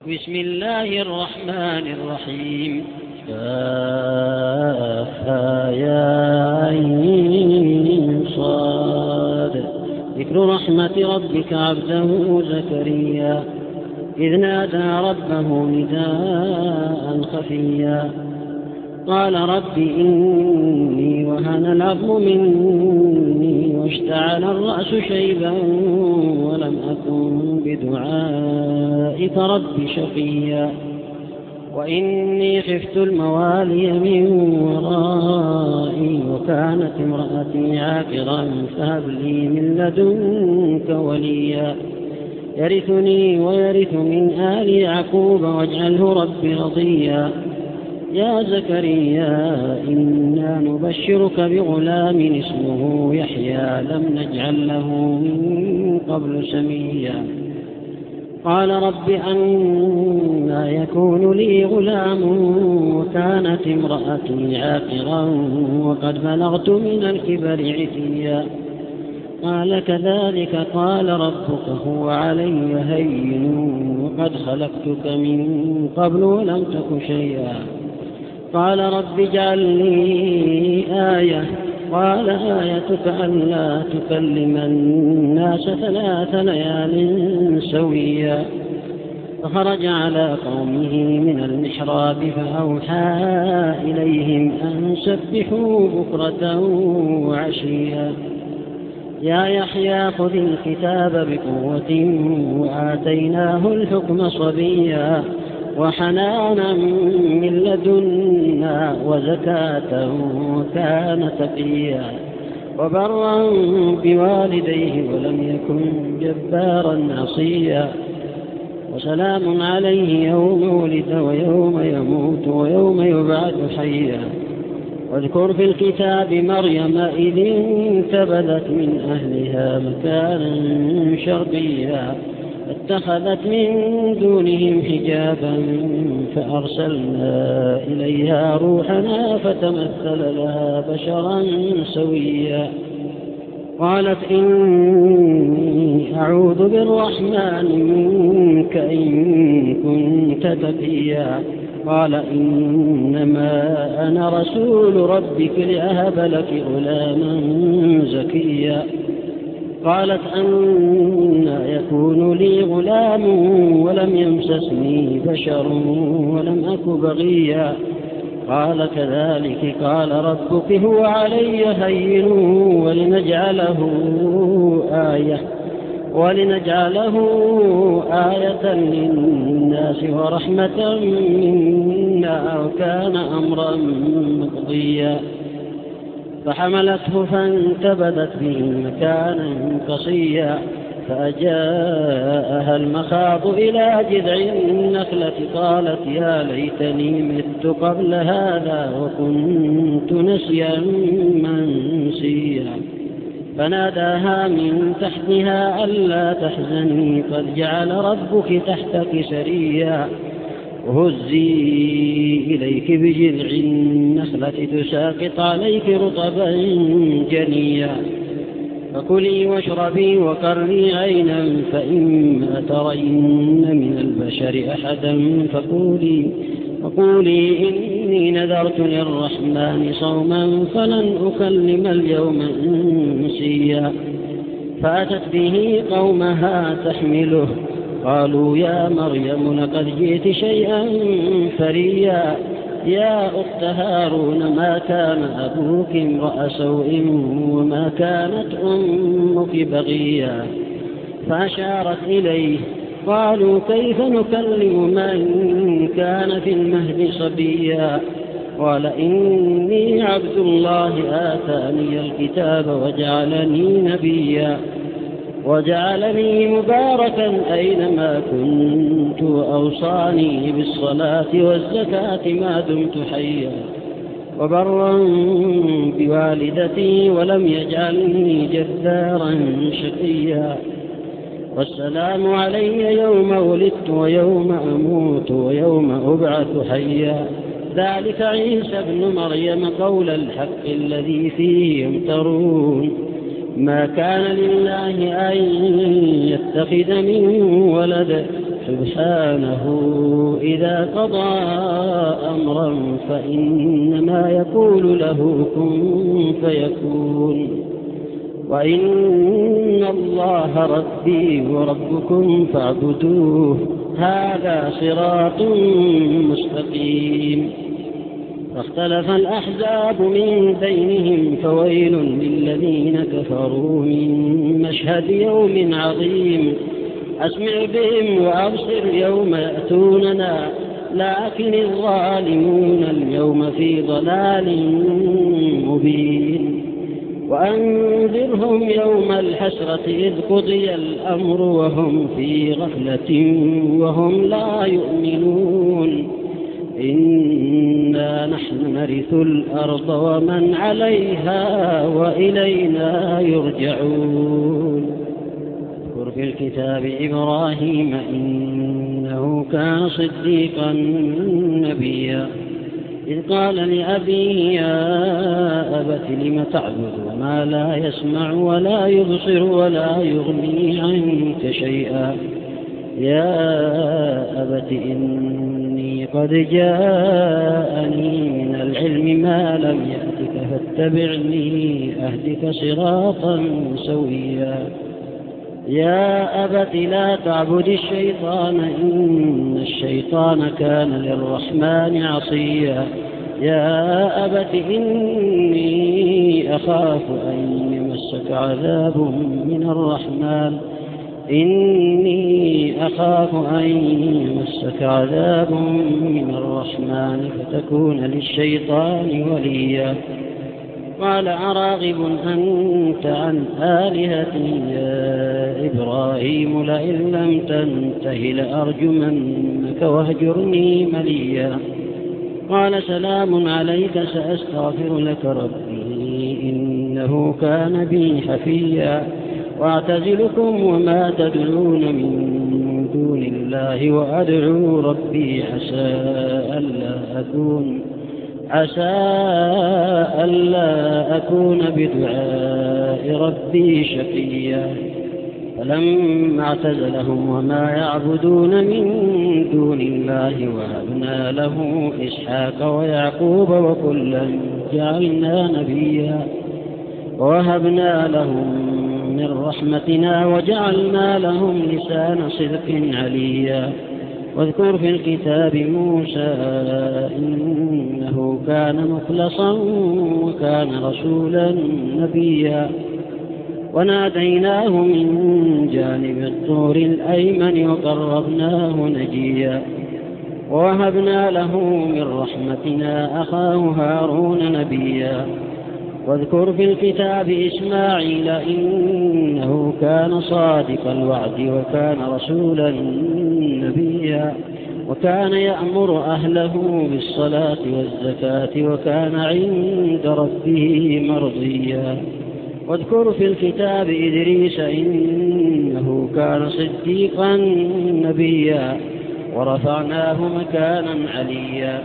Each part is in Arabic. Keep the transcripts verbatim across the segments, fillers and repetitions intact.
بسم الله الرحمن الرحيم. كافها يا عين صاد. ذكر رحمة ربك عبده زكريا إذ نادى ربه نداء خفيا قال رب إني وهن العظم مني واشتعل الرأس شيبا ولم أكن بدعائك رب شقيا وإني خفت الموالي من ورائي وكانت امرأتي عاقرا فهب لي من لدنك وليا يرثني ويرث من آل يعقوب واجعله رب رضيا يا زكريا إنا نبشرك بغلام اسمه يحيى لم نجعل له من قبل سميا قال رب أنى يكون لي غلام وكانت امرأتي عاقرا وقد بلغت من الكبر عتيا قال كذلك قال ربك هو علي هين وقد خلقتك من قبل ولم تك شيئا قال رب اجعل لي آية قال آيتك ألا تكلم الناس ثلاث ليال سويا فخرج على قومه من المحراب فأوحى إليهم أن سبحوا بكرة وعشيا يا يحيى خذ الكتاب بقوة وآتيناه الحكم صبيا وحنانا من لدنا وزكاة وكان تقيا وبرا بوالديه ولم يكن جبارا عصيا وسلام عليه يوم ولد ويوم يموت ويوم يبعث حيا واذكر في الكتاب مريم إذ انتبذت من أهلها مكانا شرقيا اتخذت من دونهم حجابا فأرسلنا إليها روحنا فتمثل لها بشرا سويا قالت إني أعوذ بالرحمن منك إن كنت تقيا قال إنما أنا رسول ربك لأهب لك غلاما زكيا قالت أنى يكون لي غلام ولم يمسسني بشر ولم أك بغيا قال كذلك قال ربك هو علي هين ولنجعله آية ولنجعله آية للناس ورحمة منا وكان أمرا مقضيا فحملته فانتبذت به مكانا قصيا فأجاءها المخاض إلى جذع النخلة قالت يا ليتني مت قبل هذا وكنت نسيا منسيا فناداها من تحتها ألا تحزني قد جعل ربك تحتك سريا وهزي إليك بجذع النخلة تساقط عليك رطبا جنيا فكلي واشربي وقري عينا فإما ترين من البشر أحدا فقولي فقولي إني نذرت للرحمن صوما فلن أكلم اليوم إنسيا فأتت به قومها تحمله قالوا يا مريم لقد جئت شيئا فريا يا أخت هارون ما كان أبوك امرأ سوء وما كانت أمك بغيا فأشارت إليه قالوا كيف نكلم من كان في المهد صبيا قال إني عبد الله آتاني الكتاب وجعلني نبيا وجعلني مباركا أينما كنت وأوصاني بالصلاة والزكاة ما دمت حيا وبرا بوالدتي ولم يجعلني جبارا شقيا والسلام علي يوم ولدت ويوم أموت ويوم أبعث حيا ذلك عيسى ابن مريم قول الحق الذي فيه يمترون ما كان لله أن يتخذ من ولد سبحانه إذا قضى أمرا فإنما يقول له كن فيكون وإن الله ربي وربكم فاعبدوه هذا صراط مستقيم. فاختلف الأحزاب من بينهم فويل للذين كفروا من مشهد يوم عظيم. أسمع بهم وأبصر يوم يأتوننا لكن الظالمون اليوم في ضلال مبين. وأنذرهم يوم الحسرة إذ قضي الأمر وهم في غفلة وهم لا يؤمنون. إنا نحن نرث الأرض ومن عليها وإلينا يرجعون. اذكر في الكتاب إبراهيم إنه كان صديقا نبيا إذ قال لأبيه يا أبت لم تعبد ما لا يسمع ولا يبصر ولا يغني عنك شيئا يا أبت إني قد جاءني من العلم ما لم يأتك فاتبعني أهدك صراطا سويا يا أبت لا تعبد الشيطان إن الشيطان كان للرحمن عصيا يا أبت إني أخاف أن يمسك عذاب من الرحمن إني أخاف أن يمسك عذاب من الرحمن فتكون للشيطان وليا قال أراغب أنت عن آلهتي يا إبراهيم لئن لم تنته لأرجمنك واهجرني مليا قال سلام عليك سأستغفر لك ربي إنه كان بي حفيا وأعتزلكم وما تدعون من دون الله وأدعو ربي عسى ألا أكون عسى ألا أكون بدعاء ربي شقيا فلما اعتزلهم وما يعبدون من دون الله وهبنا له إسحاق ويعقوب وكلا جعلنا نبيا ووهبنا لهم من رحمتنا وجعلنا لهم لسان صدق عليا واذكر في الكتاب موسى إنه كان مخلصا وكان رسولا نبيا وناديناه من جانب الطور الأيمن وقربناه نجيا ووهبنا له من رحمتنا أخاه هارون نبيا واذكر في الكتاب إسماعيل إنه كان صادق الوعد وكان رسولا نبيا وكان يأمر أهله بالصلاة والزكاة وكان عند ربه مرضيا واذكر في الكتاب إدريس إنه كان صديقا نبيا ورفعناه مكانا عليا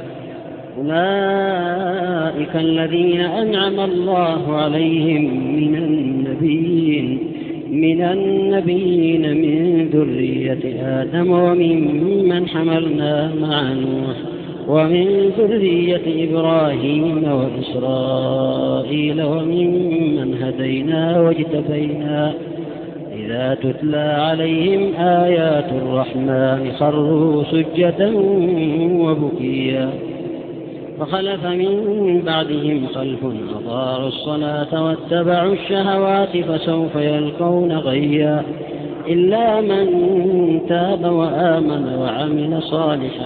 أولئك الذين أنعم الله عليهم من النبيين من النبيين من ذرية آدم وممن حملنا مع نوح ومن ذرية إبراهيم وإسرائيل وممن هدينا واجتبينا إذا تتلى عليهم آيات الرحمن خروا سجدا وبكيا فخلف من بعدهم خلف أضاعوا الصلاة واتبعوا الشهوات فسوف يلقون غيا إلا من تاب وآمن وعمل صالحا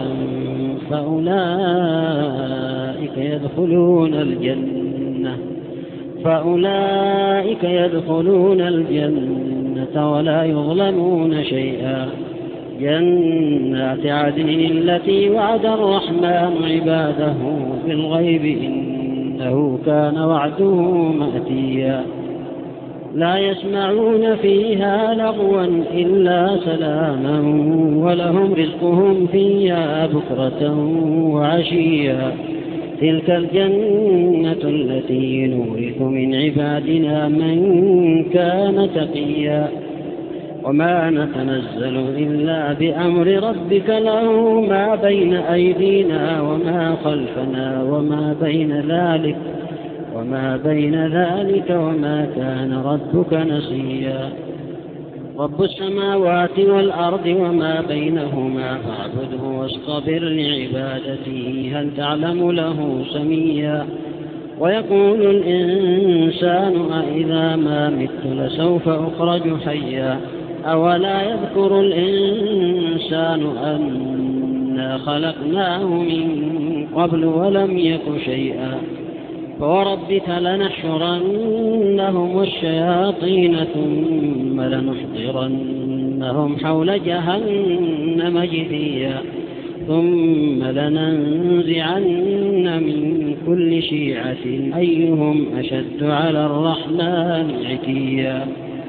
فأولئك يدخلون الجنة فأولئك يدخلون الجنة ولا يظلمون شيئا جنات عدن التي وعد الرحمن عباده بالغيب إنه كان وعده مأتيا لا يسمعون فيها لغوا إلا سلاما ولهم رزقهم فيها بكرة وعشيا تلك الجنة التي نورث من عبادنا من كان تقيا وما نتنزل إلا بأمر ربك له ما بين أيدينا وما خلفنا وما بين ذلك وما بين ذلك وما كان ربك نسيا رب السماوات والأرض وما بينهما فاعبده واصطبر لعبادته هل تعلم له سميا ويقول الإنسان أإذا ما مت لسوف أخرج حيا أولا يذكر الإنسان أنا خلقناه من قبل ولم يك شيئا فوربك لنحشرنهم والشياطين ثم لنحضرنهم حول جهنم جثيا ثم لننزعن من كل شيعة أيهم أشد على الرحمن عتيا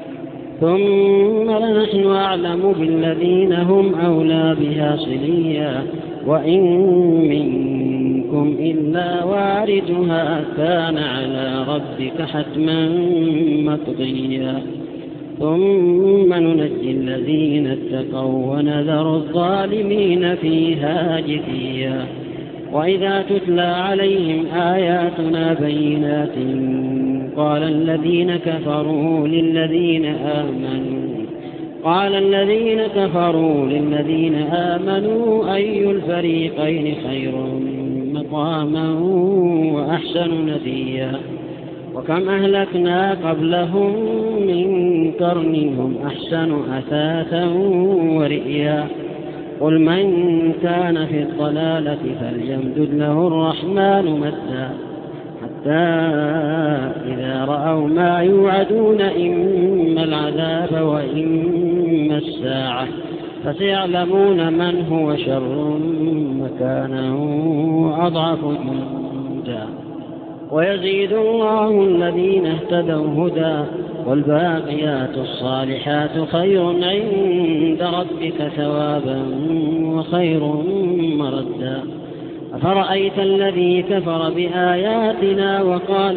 ثم لنحن أعلم بالذين هم أولى بها صليا وإن منكم إلا واردها كان على ربك حتما مقضيا ثم ننجي الذين اتقوا ونذر الظالمين فيها جثيا وإذا تتلى عليهم آياتنا بينات قال الذين كفروا للذين آمنوا قال الذين كفروا للذين آمنوا أي الفريقين خير مقاما وأحسن نديا وكم أهلكنا قبلهم من قرن هم أحسن أثاثا ورئيا قل من كان في الضلالة فليمدد له الرحمن مدا حتى إذا رأوا ما يوعدون إما العذاب وإما الساعة فسيعلمون من هو شر مكانا وأضعف جندا ويزيد الله الذين اهتدوا هدى والباقيات الصالحات خير عند ربك ثوابا وخير مردا أفرأيت الذي كفر بآياتنا وقال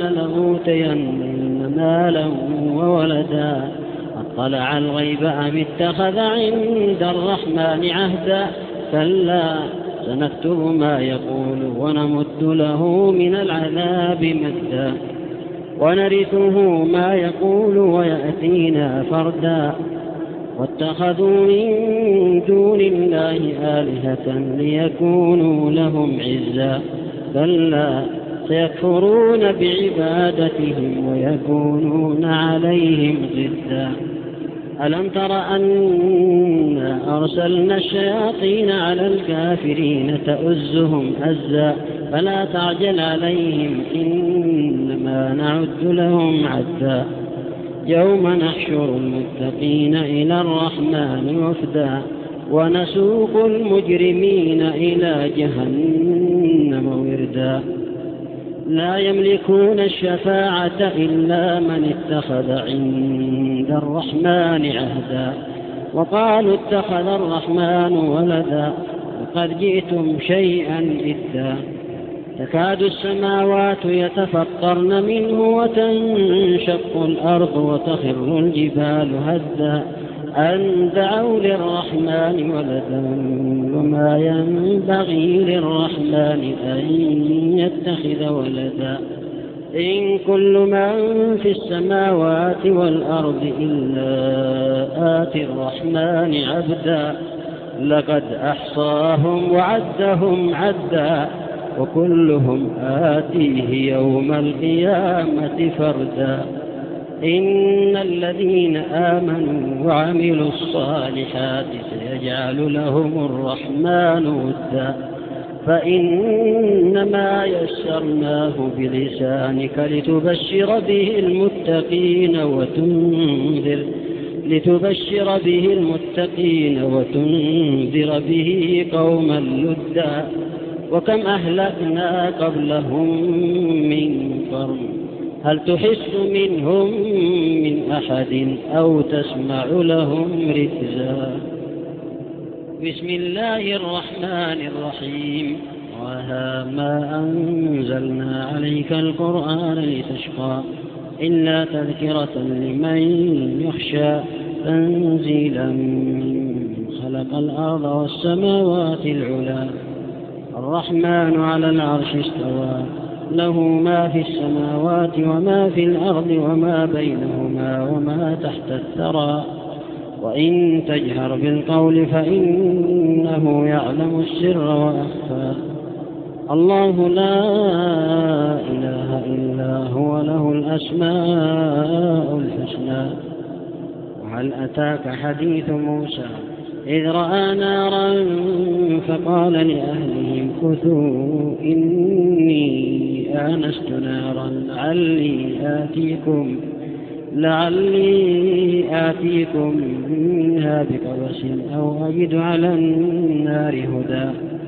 لأوتين مالا وولدا اطلع الغيب أم اتخذ عند الرحمن عهدا كلا سنكتب ما يقول ونمد له من العذاب مدا ونرثه ما يقول ويأتينا فردا واتخذوا من دون الله آلهة ليكونوا لهم عزا كلا سيكفرون بعبادتهم ويكونون عليهم ضدا ألم تر أن أرسلنا الشياطين على الكافرين تؤزهم أزا فلا تعجل عليهم إنما نعد لهم عدا يوم نحشر المتقين إلى الرحمن وفدا ونسوق المجرمين إلى جهنم وردا لا يملكون الشفاعة إلا من اتخذ عند الرحمن عهدا وقالوا اتخذ الرحمن ولدا وقد جئتم شيئا إدا تكاد السماوات يتفطرن منه وتنشق الأرض وتخر الجبال هدا أن دعوا للرحمن ولدا وما ينبغي للرحمن أن يتخذ ولدا إن كل من في السماوات والأرض إلا آتي الرحمن عبدا لقد أحصاهم وعدهم عدا وكلهم آتيه يوم القيامة فردا إن الذين آمنوا وعملوا الصالحات سيجعل لهم الرحمن ودا فإنما يسرناه بلسانك لتبشر به المتقين وتنذر لتبشر به المتقين وتنذر به قوما لدا وكم أهلكنا قبلهم من قرن هل تحس منهم من أحد أو تسمع لهم ركزا بسم الله الرحمن الرحيم وها ما أنزلنا عليك القرآن لتشقى إلا تذكرة لمن يخشى تنزيلا ممن خلق الأرض والسماوات العلى. الرحمن على العرش استوى، له ما في السماوات وما في الأرض وما بينهما وما تحت الثرى. وإن تجهر بالقول فإنه يعلم السر وأخفى. الله لا إله إلا هو، له الأسماء الحسنى. وهل أتاك حديث موسى إذ رأى نارا فقال لأهلهم كثوا إني آنست نارا لعلي آتيكم لعلي آتيكم منها بقبس أو أجد على النار هدى.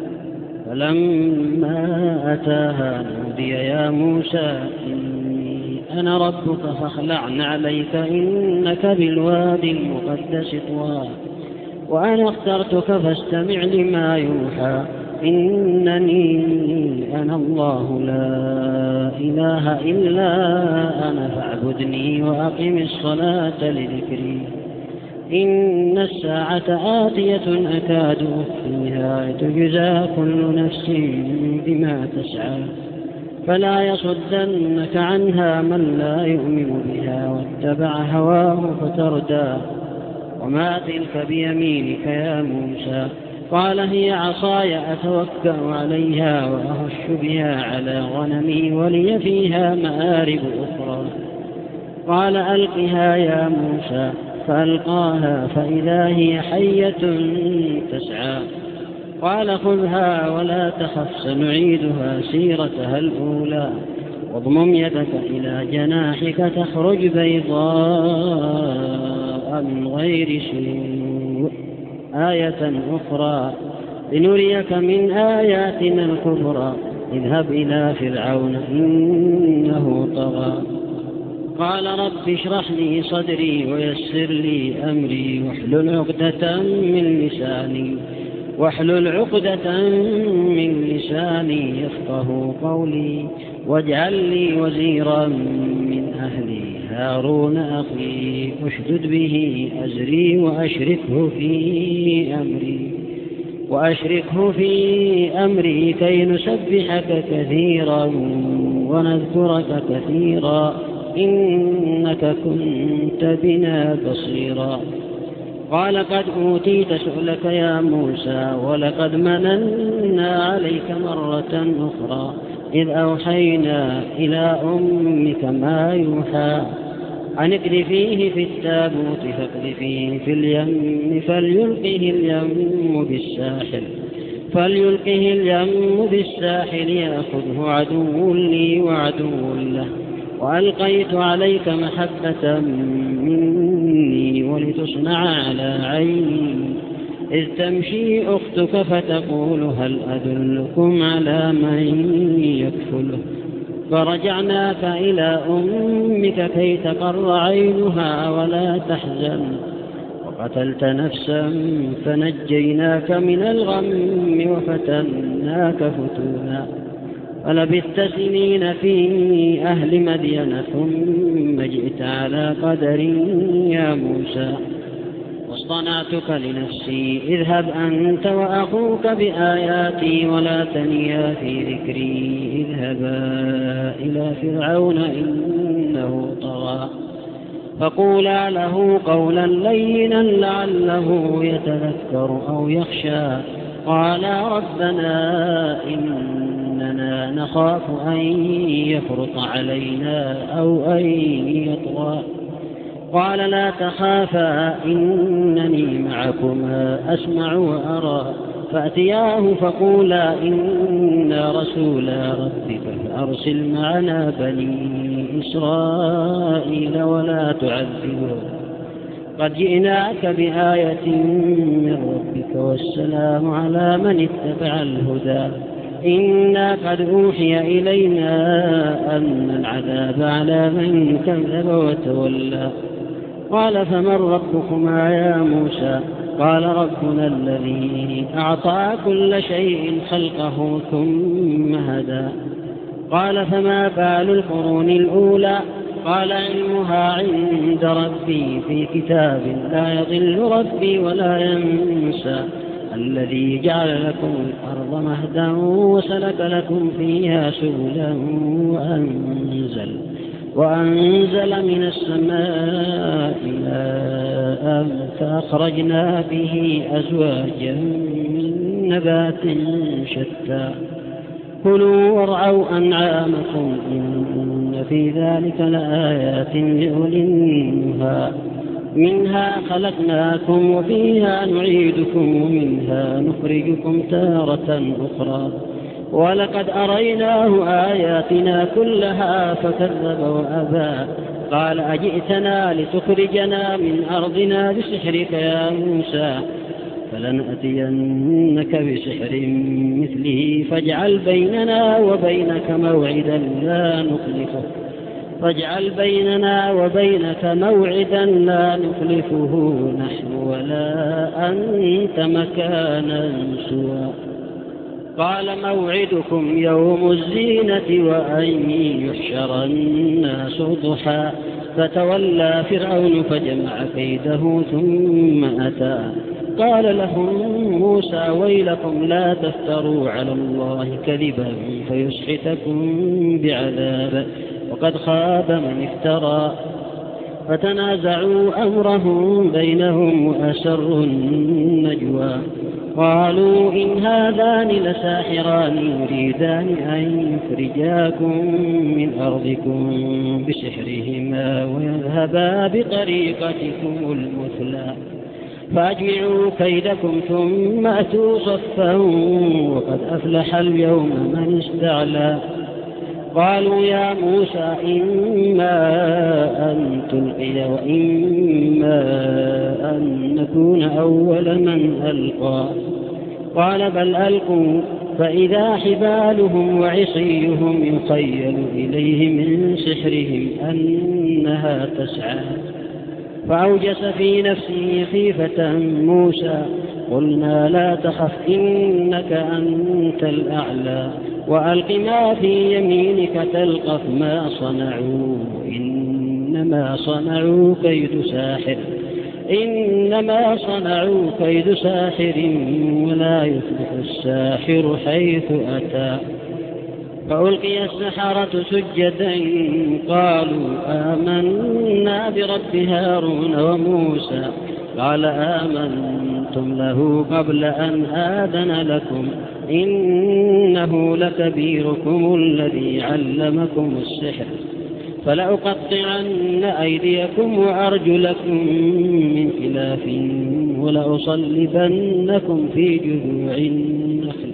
فلما أتاها نودي يا موسى إني أنا ربك فاخلع عليك إنك بالوادي المقدس طوى. وأنا اخترتك فاستمع لما يوحى إنني أنا الله لا إله إلا أنا فاعبدني وأقم الصلاة لذكري. إن الساعة آتية أكاد أخفيها تجزى كل نفس بما تسعى. فلا يصدنك عنها من لا يؤمن بها واتبع هواه فتردى. وما تلك بيمينك يا موسى؟ قال هي عصاي أتوكأ عليها وأهش بها على غنمي ولي فيها مآرب أخرى. قال ألقها يا موسى فألقاها فإذا هي حية تسعى. قال خذها ولا تخف سنعيدها سيرتها الأولى واضمم يدك إلى جناحك تخرج بيضاء من غير سوء آية أخرى لنريك من آياتنا الكبرى اذهب إلى فرعون إنه طغى. قال رب اشرح لي صدري ويسر لي أمري واحلل عقدة من لساني واحلل عقدة من لساني يفقه قولي واجعل لي وزيرا من أهلي هارون أخي اشدد به أزري وأشركه في أمري وأشركه في أمري كي نسبحك كثيرا ونذكرك كثيرا إنك كنت بنا بصيرا. قال قد أوتيت سؤلك يا موسى ولقد مننا عليك مرة أخرى إذ أوحينا إلى أمك ما يوحى أن اقذفيه في التابوت فاقذفيه في اليم فليلقه اليم بالساحل فليلقه اليم بالساحل يأخذه عدو لي وعدو له. وألقيت عليك محبة مني ولتصنع على عيني إذ تمشي أختك فتقول هل أدلكم على من يكفله. فرجعناك إلى أمك كي تقر عينها ولا تحزن وقتلت نفسا فنجيناك من الغم وفتناك فتونا. فلبثت سنين في أهل مدين ثم جئت على قدر يا موسى واصطنعتك لنفسي اذهب أنت وأخوك بآياتي ولا تنيا في ذكري اذهبا إلى فرعون إنه طغى. فقولا له قولا لينا لعله يتذكر أو يخشى. قالا ربنا إننا نخاف أن يفرط علينا أو أن يطغى. قال لا تخافا إنني معكما أسمع وأرى. فأتياه فقولا إنا رسولا ربك فأرسل معنا بني إسرائيل ولا تعذبهم قد جئناك بآية من ربك والسلام على من اتبع الهدى. إنا قد أوحي إلينا أن العذاب على من كذب وتولى. قال فمن ربكما يا موسى؟ قال ربنا الذي أعطى كل شيء خلقه ثم هدى. قال فما بال القرون الأولى قال علمها عند ربي في كتاب لا يضل ربي ولا ينسى الذي جعل لكم الأرض مهدا وسلك لكم فيها سبلا وأنزل, وأنزل من السماء ماء فأخرجنا به أزواجا من نبات شتى كلوا وارعوا أنعامكم إن في ذلك لآيات لأولي النهى منها خلقناكم وفيها نعيدكم ومنها نخرجكم تارة أخرى ولقد أريناه آياتنا كلها فكذب وأبى قال أجئتنا لتخرجنا من أرضنا بسحرك يا موسى فلنأتينك بسحر مثله فاجعل بيننا وبينك موعدا لا نخلفه فاجعل بيننا وبينك موعدا لا نخلفه نحن ولا أنت مكانا سوى قال موعدكم يوم الزينة وأن يحشر الناس ضحى فتولى فرعون فجمع كيده ثم أتى قال لهم موسى ويلكم لا تفتروا على الله كذبا فيسحتكم بعذاب وقد خاب من افترى فتنازعوا أمرهم بينهم وأسروا النجوى قالوا إن هذان لساحران يريدان أن يخرجاكم من أرضكم بسحرهما ويذهبا بطريقتكم المثلى فأجمعوا كيدكم ثم أتوا صفا وقد أفلح اليوم من استعلى قالوا يا موسى إما أن تلقي وإما أن نكون أول من ألقى قال بل ألقوا فإذا حبالهم وعصيهم يخيل إليه من سحرهم أنها تسعى فأوجس في نفسه خيفة موسى قلنا لا تخف إنك أنت الأعلى وألق ما في يمينك تلقف ما صنعوا إنما صنعوا كيد ساحر إنما صنعوا كيد ساحر ولا يفلح الساحر حيث أتى فألقي السحرة سجدا قالوا آمنا برب هارون وموسى قال آمنتم له قبل أن آذن لكم إنه لكبيركم الذي علمكم السحر فلأقطعن أيديكم وأرجلكم من خلاف ولأصلبنكم في جذوع النخل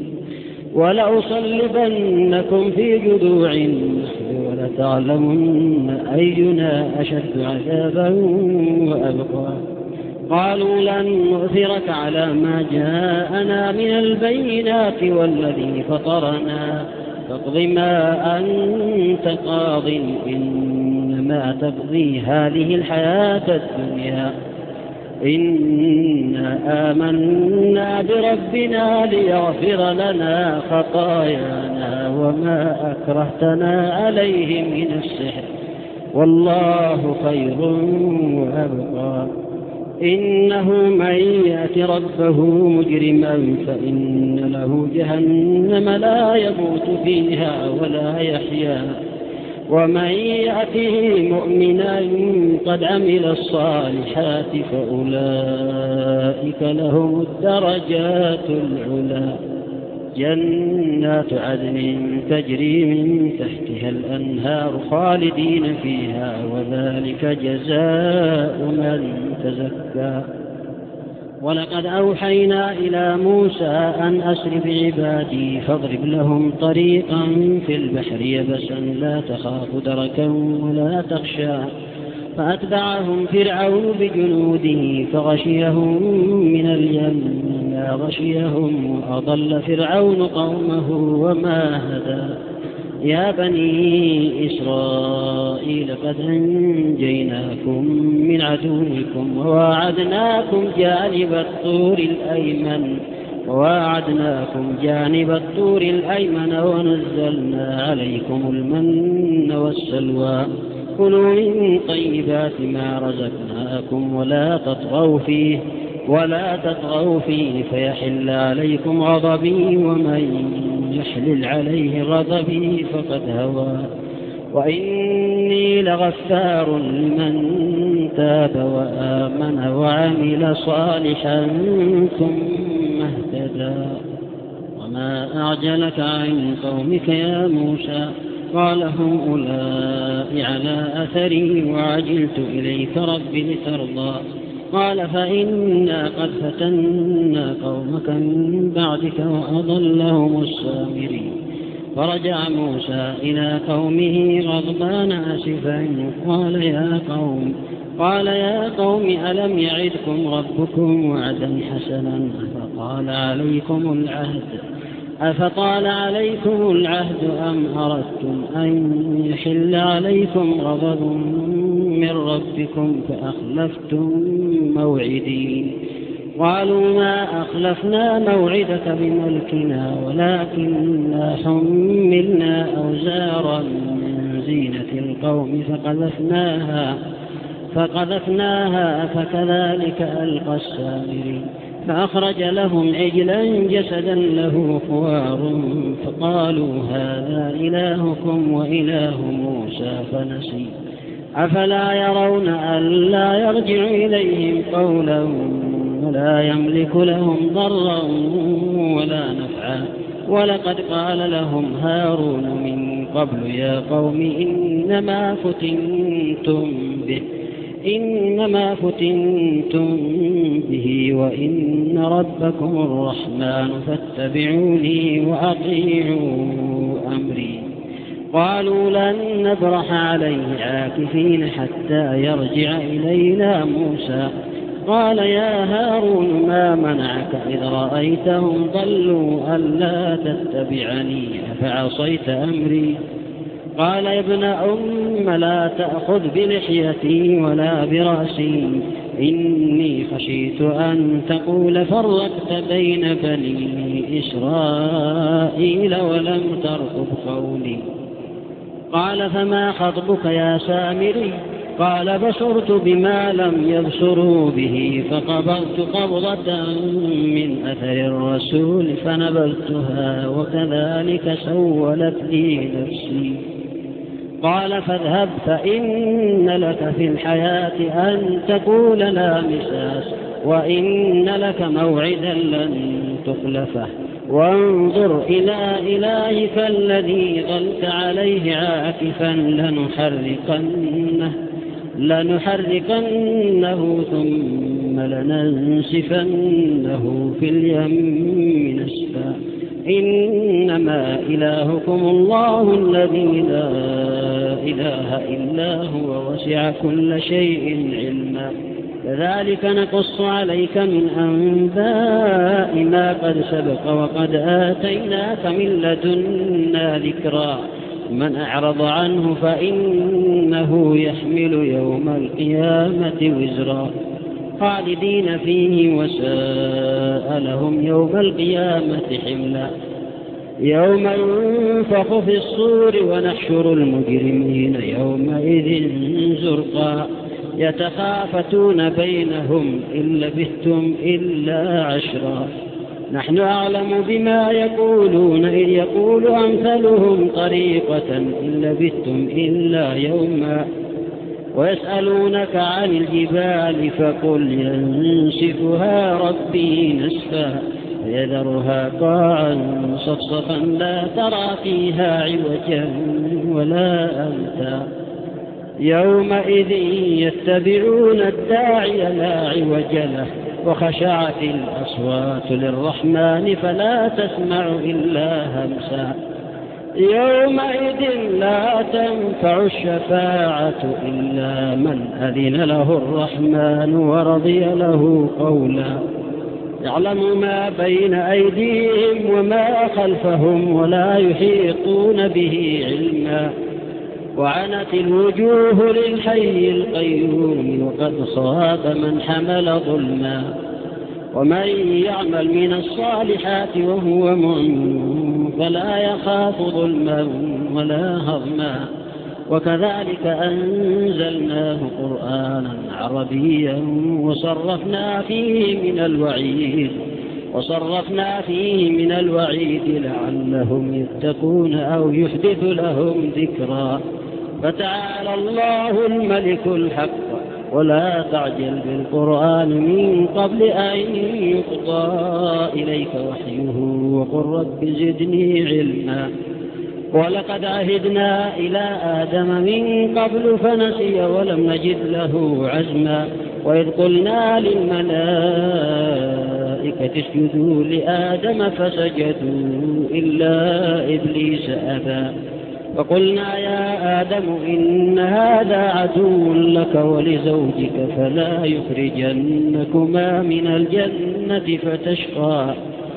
ولأصلبنكم في جذوع النخل ولتعلمن أينا أشد عذابا وأبقى قالوا لن نؤثرك على ما جاءنا من البينات والذي فطرنا فاقض ما أنت قاض إنما تقضي هذه الحياة الدنيا إنا آمنا بربنا ليغفر لنا خطايانا وما أكرهتنا عليه من السحر والله خير وأبقى إنه من يأت ربه مجرما فإن له جهنم لا يموت فيها ولا يحيا ومن يأته مؤمنا قد عمل الصالحات فأولئك لهم الدرجات العلى جنات عدن تجري من تحتها الأنهار خالدين فيها وذلك جزاء من تزكى ولقد أوحينا إلى موسى أن أسر بعبادي فاضرب لهم طريقا في البحر يبسا لا تخاف دركا ولا تخشى فأتبعهم فرعون بجنوده فغشيهم من اليم ما غشيهم وأضل فرعون قومه وما هدى يا بني إسرائيل قد أنجيناكم من عدوكم وواعدناكم جانب الطور الأيمن وواعدناكم جانب الطور الأيمن ونزلنا عليكم المن والسلوى كلوا من طيبات ما رزقناكم ولا تطغوا فيه ولا تطغوا فيه فيحل عليكم غضبي ومن يحلل عليه غضبي فقد هوى وإني لغفار لمن تاب وآمن وعمل صالحا ثم اهتدى. وما أعجلك عن قومك يا موسى قال هم أولئك على أثري وعجلت إليك رب لترضى قال فإنا قد فتنا قومك من بعدك وأضلهم السامري. فرجع موسى إلى قومه غضبان آسفا قال يا قوم قال يا قوم ألم يعدكم ربكم وعدا حسنا أفطال عليكم العهد أفطال عليكم العهد أم أردتم أن يحل عليكم غضب من ربكم فأخلفتم موعدي. قالوا ما أخلفنا موعدك بملكنا ولكننا حملنا أوزارا من زينة القوم فقذفناها فقذفناها فكذلك ألقى السامري. فأخرج لهم عجلا جسدا له خوار فقالوا هذا إلهكم وإله موسى فنسي. أفلا يرون ألا يرجع إليهم قولا ولا يملك لهم ضرا ولا نفعا. ولقد قال لهم هارون من قبل يا قوم إنما فتنتم به إنما فتنتم به وإن ربكم الرحمن فاتبعوني وأطيعوا أمري. قالوا لن نبرح عليه عاكفين حتى يرجع إلينا موسى. قال يا هارون ما منعك إذ رأيتهم ضلوا ألا تتبعني أفعصيت أمري. قال يا ابن أم لا تأخذ بلحيتي ولا برأسي إني خشيت أن تقول فرقت بين بني إسرائيل ولم ترقب قولي. قال فما خطبك يا سامري قال بصرت بما لم يبصروا به فقبضت قبضة من أثر الرسول فنبذتها وكذلك سولت لي نفسي. قال فاذهب فإن لك في الحياة أن تقول لا مساس وإن لك موعدا لن تخلفه وانظر إلى إلهك الذي ظلت عليه عاكفا لنحرقنه لنحرقنه ثم لننسفنه في اليم نسفا. إنما إلهكم الله الذي لا إله إلا هو وسع كل شيء علما. كذلك نقص عليك من أنباء ما قد سبق وقد آتيناك من لدنا ذكرا. من أعرض عنه فإنه يحمل يوم القيامة وزرا خالدين فيه وساء لهم يوم القيامة حملا. يوم ينفخ في الصور ونحشر المجرمين يومئذ زرقا يتخافتون بينهم إن لبثتم إلا عشرا. نحن أعلم بما يقولون إذ يقول أمثلهم طريقة إن لبثتم إلا يوما. ويسألونك عن الجبال فقل ينسفها ربي نسفا فيذرها قاعا صفصفا لا ترى فيها عوجا ولا أمتا. يومئذ يتبعون الداعي لا عوج له وخشعت الأصوات للرحمن فلا تسمع إلا همسا. يومئذ لا تنفع الشفاعة إلا من أذن له الرحمن ورضي له قولا. يعلم ما بين أيديهم وما خلفهم ولا يحيطون به علما. وعنت الوجوه للحي القيوم وقد صاب من حمل ظلما. ومن يعمل من الصالحات وهو مؤمن فلا يخاف ظلما ولا هضما. وكذلك أنزلناه قرآنا عربيا وصرفنا فيه من الوعيد وصرفنا فيه من الوعيد لعلهم يتقون أو يحدث لهم ذكرا. فتعالى الله الملك الحق ولا تعجل بالقرآن من قبل أن يقضى إليك وحيه وقل رب زدني علما. ولقد عهدنا إلى آدم من قبل فنسي ولم نجد له عزما. وإذ قلنا للملائكة اسجدوا لآدم فسجدوا إلا إبليس أبى. فقلنا يا آدم إن هذا عدو لك ولزوجك فلا يخرجنكما من الجنة فتشقى.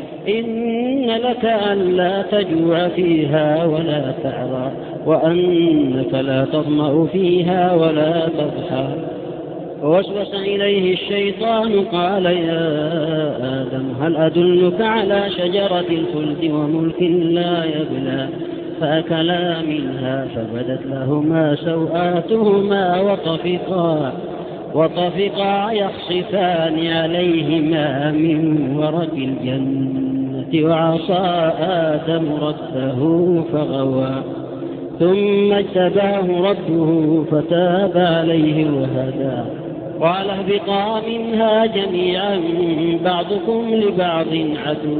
إن لك ألا تجوع فيها ولا تعرى وأنك لا تظمأ فيها ولا تضحى. ووسوس إليه الشيطان قال يا آدم هل أدلك على شجرة الخلد وملك لا يبلى. فأكلا منها فبدت لهما سوآتهما وطفقا وطفقا يخصفان عليهما من ورق الجنة. وعصى آدم ربه فغوى ثم اجتباه ربه فتاب عليه وهدى. قال اهبطا منها جميعا بعضكم لبعض عدو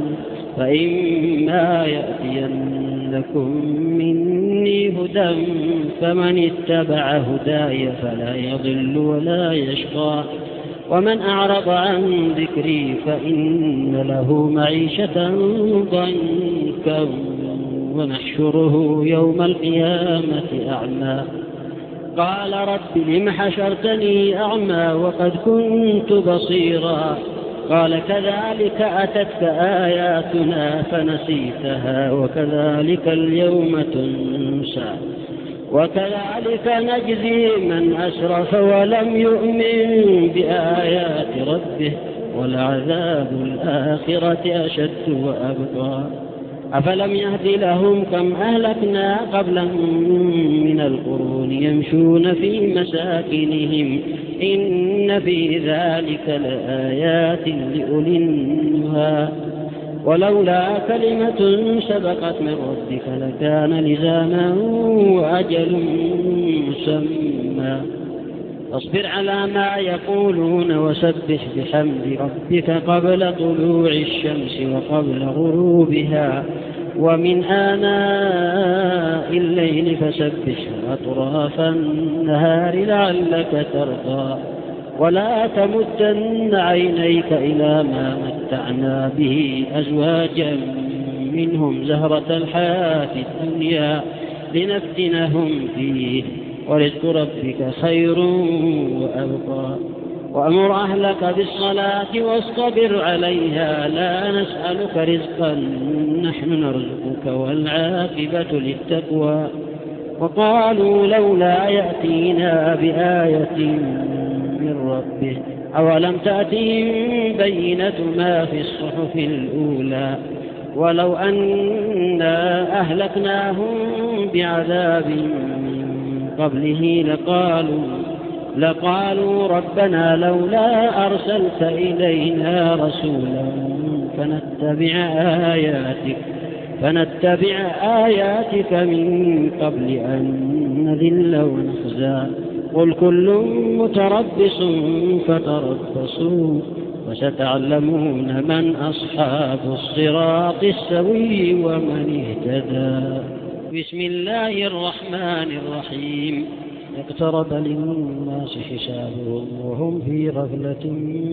فإما يأتينكم مني هدى فمن اتبع هداي فلا يضل ولا يشقى. ومن أعرض عن ذكري فإن له معيشة ضنكا ونحشره يوم القيامة أعمى. قال رب لم حشرتني أعمى وقد كنت بصيرا. قال كذلك أتتك آياتنا فنسيتها وكذلك اليوم تنسى. وكذلك نجزي من أسرف ولم يؤمن بآيات ربه ولعذاب الآخرة أشد وأبقى. أفلم يهد لهم كم أهلكنا قبلهم من القرون يمشون في مساكنهم إن في ذلك لآيات لأولي النهى. ولولا كلمة سبقت من ربك لكان لزاما وأجل مسمى. اصبر على ما يقولون وسبح بحمد ربك قبل طلوع الشمس وقبل غروبها ومن آناء الليل فسبح وأطراف النهار لعلك ترضى. ولا تمدن عينيك إلى ما متعنا به أزواجا منهم زهرة الحياة الدنيا لنفتنهم فيه ورزق ربك خير وأبقى. وأمر أهلك بالصلاة واصطبر عليها لا نسألك رزقا نحن نرزقك والعاقبة للتقوى. وقالوا لولا يأتينا بآية من ربه أولم تأتهم بينة ما في الصحف الأولى. ولو أنا أهلكناهم بعذاب قبله لقالوا لقالوا ربنا لولا أرسلت إلينا رسولا فنتبع آياتك فنتبع آياتك من قبل أن نذل ونخزى. قل كل متربص فتربصوا وستعلمون من أصحاب الصراط السوي ومن اهتدى. بسم الله الرحمن الرحيم. اقترب للناس حسابهم وهم في غفلة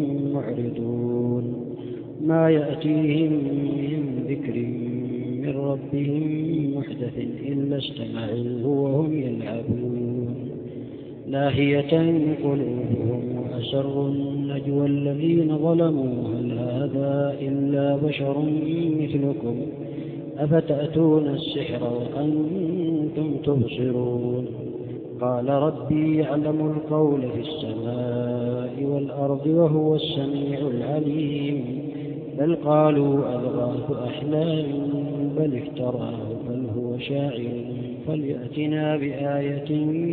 معرضون. ما يأتيهم من ذكر من ربهم محدث إلا استمعوه وهم يلعبون. لاهية قلوبهم وأسروا النجوى الذين ظلموا هل هذا إلا بشر مثلكم أفتأتون السحر وأنتم تبصرون. قال ربي يعلم القول في السماء والأرض وهو السميع العليم. بل قالوا أضغاث أحلام بل افتراه بل هو شاعر فليأتنا بآية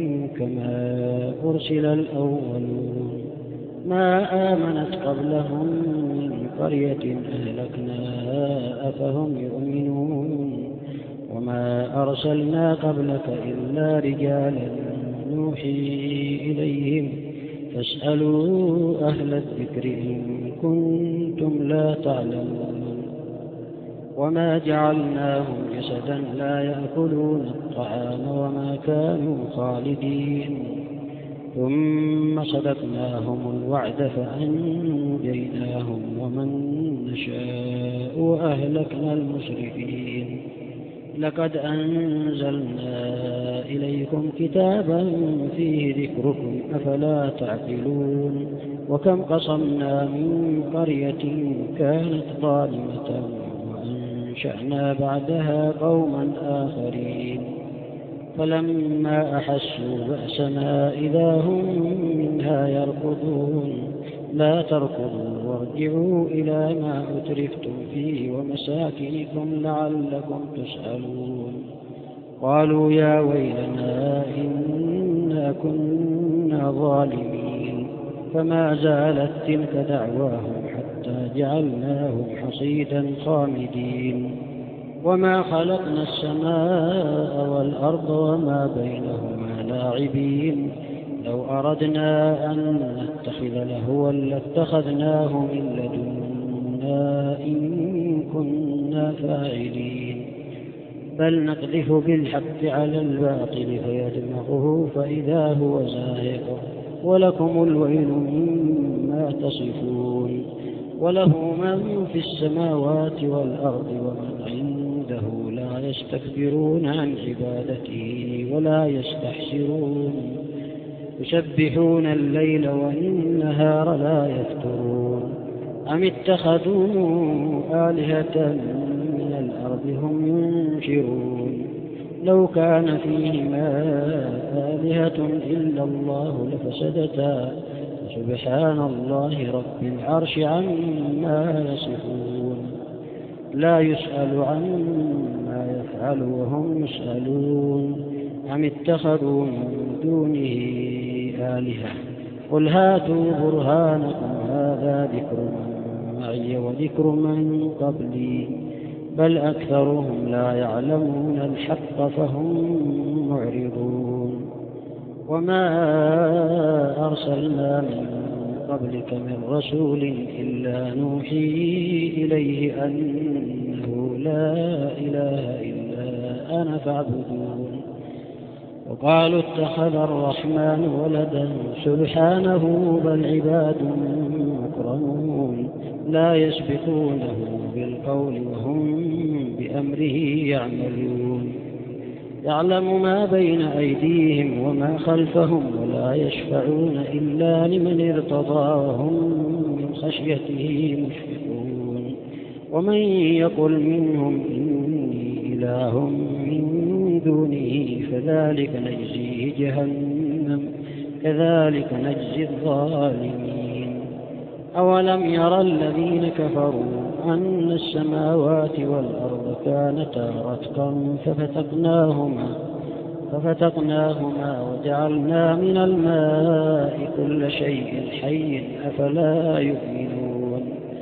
كما أرسل الأولون ما آمنت قبلهم من قرية أهلكناها أفهم يؤمنون وما أرسلنا قبلك إلا رجالا نوحي إليهم فاسألوا أهل الذكر إن كنتم لا تعلمون وما جعلناهم جسدا لا يأكلون الطعام وما كانوا خالدين ثم صدقناهم الوعد فأنجيناهم ومن نشاء وأهلكنا المسرفين لقد أنزلنا إليكم كتابا فيه ذكركم أفلا تعقلون وكم قصمنا من قرية كانت ظالمة وأنشأنا بعدها قوما آخرين فلما أحسوا بأسنا إذا هم منها يركضون لا تركضوا وارجعوا إلى ما أترفتم فيه ومساكنكم لعلكم تسألون قالوا يا ويلنا إنا كنا ظالمين فما زالت تلك دعواهم حتى جعلناهم حصيدا خامدين وما خلقنا السماء والأرض وما بينهما لاعبين لو أردنا أن نتخذ لهوا لاتخذناه من لدنا إن كنا فاعلين بل نقذف بالحق على الباطل فيدمغه فإذا هو زاهق ولكم الويل مما تصفون وله من في السماوات والأرض ومن عنده لا يستكبرون عن عبادته ولا يستحسرون يسبحون الليل والنهار لا يفترون أم اتخذوا آلهة من الأرض هم ينشرون لو كان فيهما آلهة إلا الله لفسدتا سبحان الله رب العرش عما يصفون لا يسأل عما يفعل وهم يسألون أم اتخذوا من دونه آلهة قل هاتوا برهانكم هذا ذكر من معي وذكر من قبلي بل أكثرهم لا يعلمون الحق فهم معرضون وما أرسلنا من قبلك من رسول إلا نوحي إليه أنه لا إله إلا أنا فاعبدون وقالوا اتخذ الرحمن ولدا سبحانه بل عباد مكرمون لا يسبقونه بالقول وهم بأمره يعملون يعلم ما بين أيديهم وما خلفهم ولا يشفعون إلا لمن ارتضى وهم من خشيته مشفقون ومن يقل منهم إني إله من دونه فذلك نجزيه جهنم كذلك نجزي الظالمين أولم يرى الذين كفروا أن السماوات والأرض كانتا رتقا ففتقناهما ففتقناهما وجعلنا من الماء كل شيء حي أفلا يؤمنون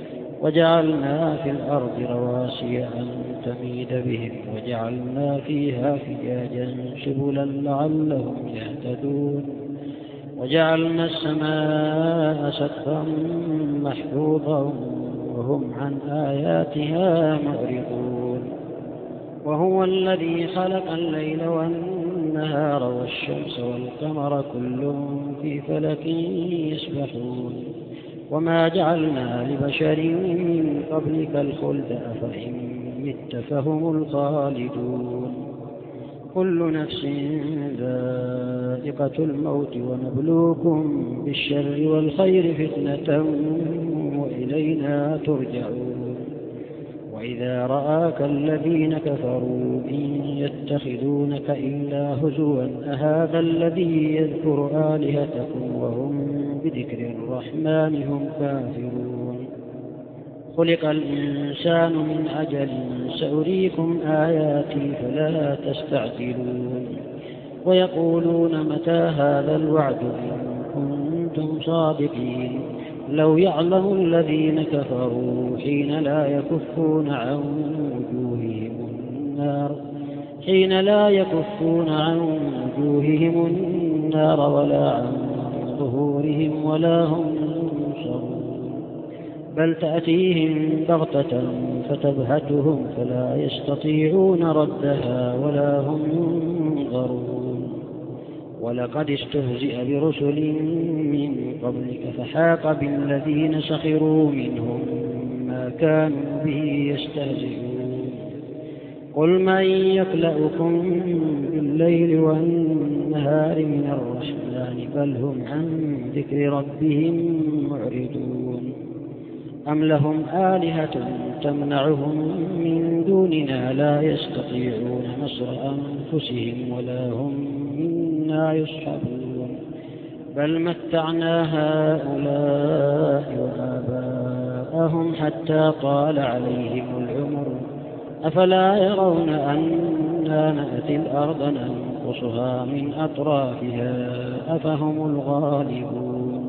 وجعلنا في الأرض رواسي أن تميد بهم وجعلنا فيها فجاجا سبلا لعلهم يهتدون وجعلنا السماء سقفا محفوظا وهم عن آياتها معرضون وهو الذي خلق الليل والنهار والشمس والقمر كل في فلك يسبحون وما جعلنا لبشر من قبلك الخلد أفإن مت فهم الخالدون كل نفس ذائقة الموت ونبلوكم بالشر والخير فتنة وإلينا ترجعون وإذا رآك الذين كفروا إن يتخذونك إلا هزوا أهذا الذي يذكر آلهتكم وهم بذكر الرحمن هم كافرون خلق الإنسان من عجل سأريكم آياتي فلا تستعجلون ويقولون متى هذا الوعد إن كنتم صادقين لو يعلم الذين كفروا حين لا يكفون عن وجوههم النار حين لا يكفون عن وجوههم النار ولا عن ظهورهم ولا هم ينصرون بل تأتيهم بغتة فتبهتهم فلا يستطيعون ردها ولا هم ينظرون ولقد استهزئ برسل من قبلك فحاق بالذين سخروا منهم ما كانوا به يستهزئون قل من يكلؤكم بالليل والنهار من الرحمن بل هم عن ذكر ربهم معرضون أم لهم آلهة تمنعهم من دوننا لا يستطيعون نصر أنفسهم ولا هم منا يصحبون بل متعنا هؤلاء وآباءهم حتى طال عليهم العمر أفلا يرون أنا نأتي الأرض ننقصها من أطرافها أفهم الغالبون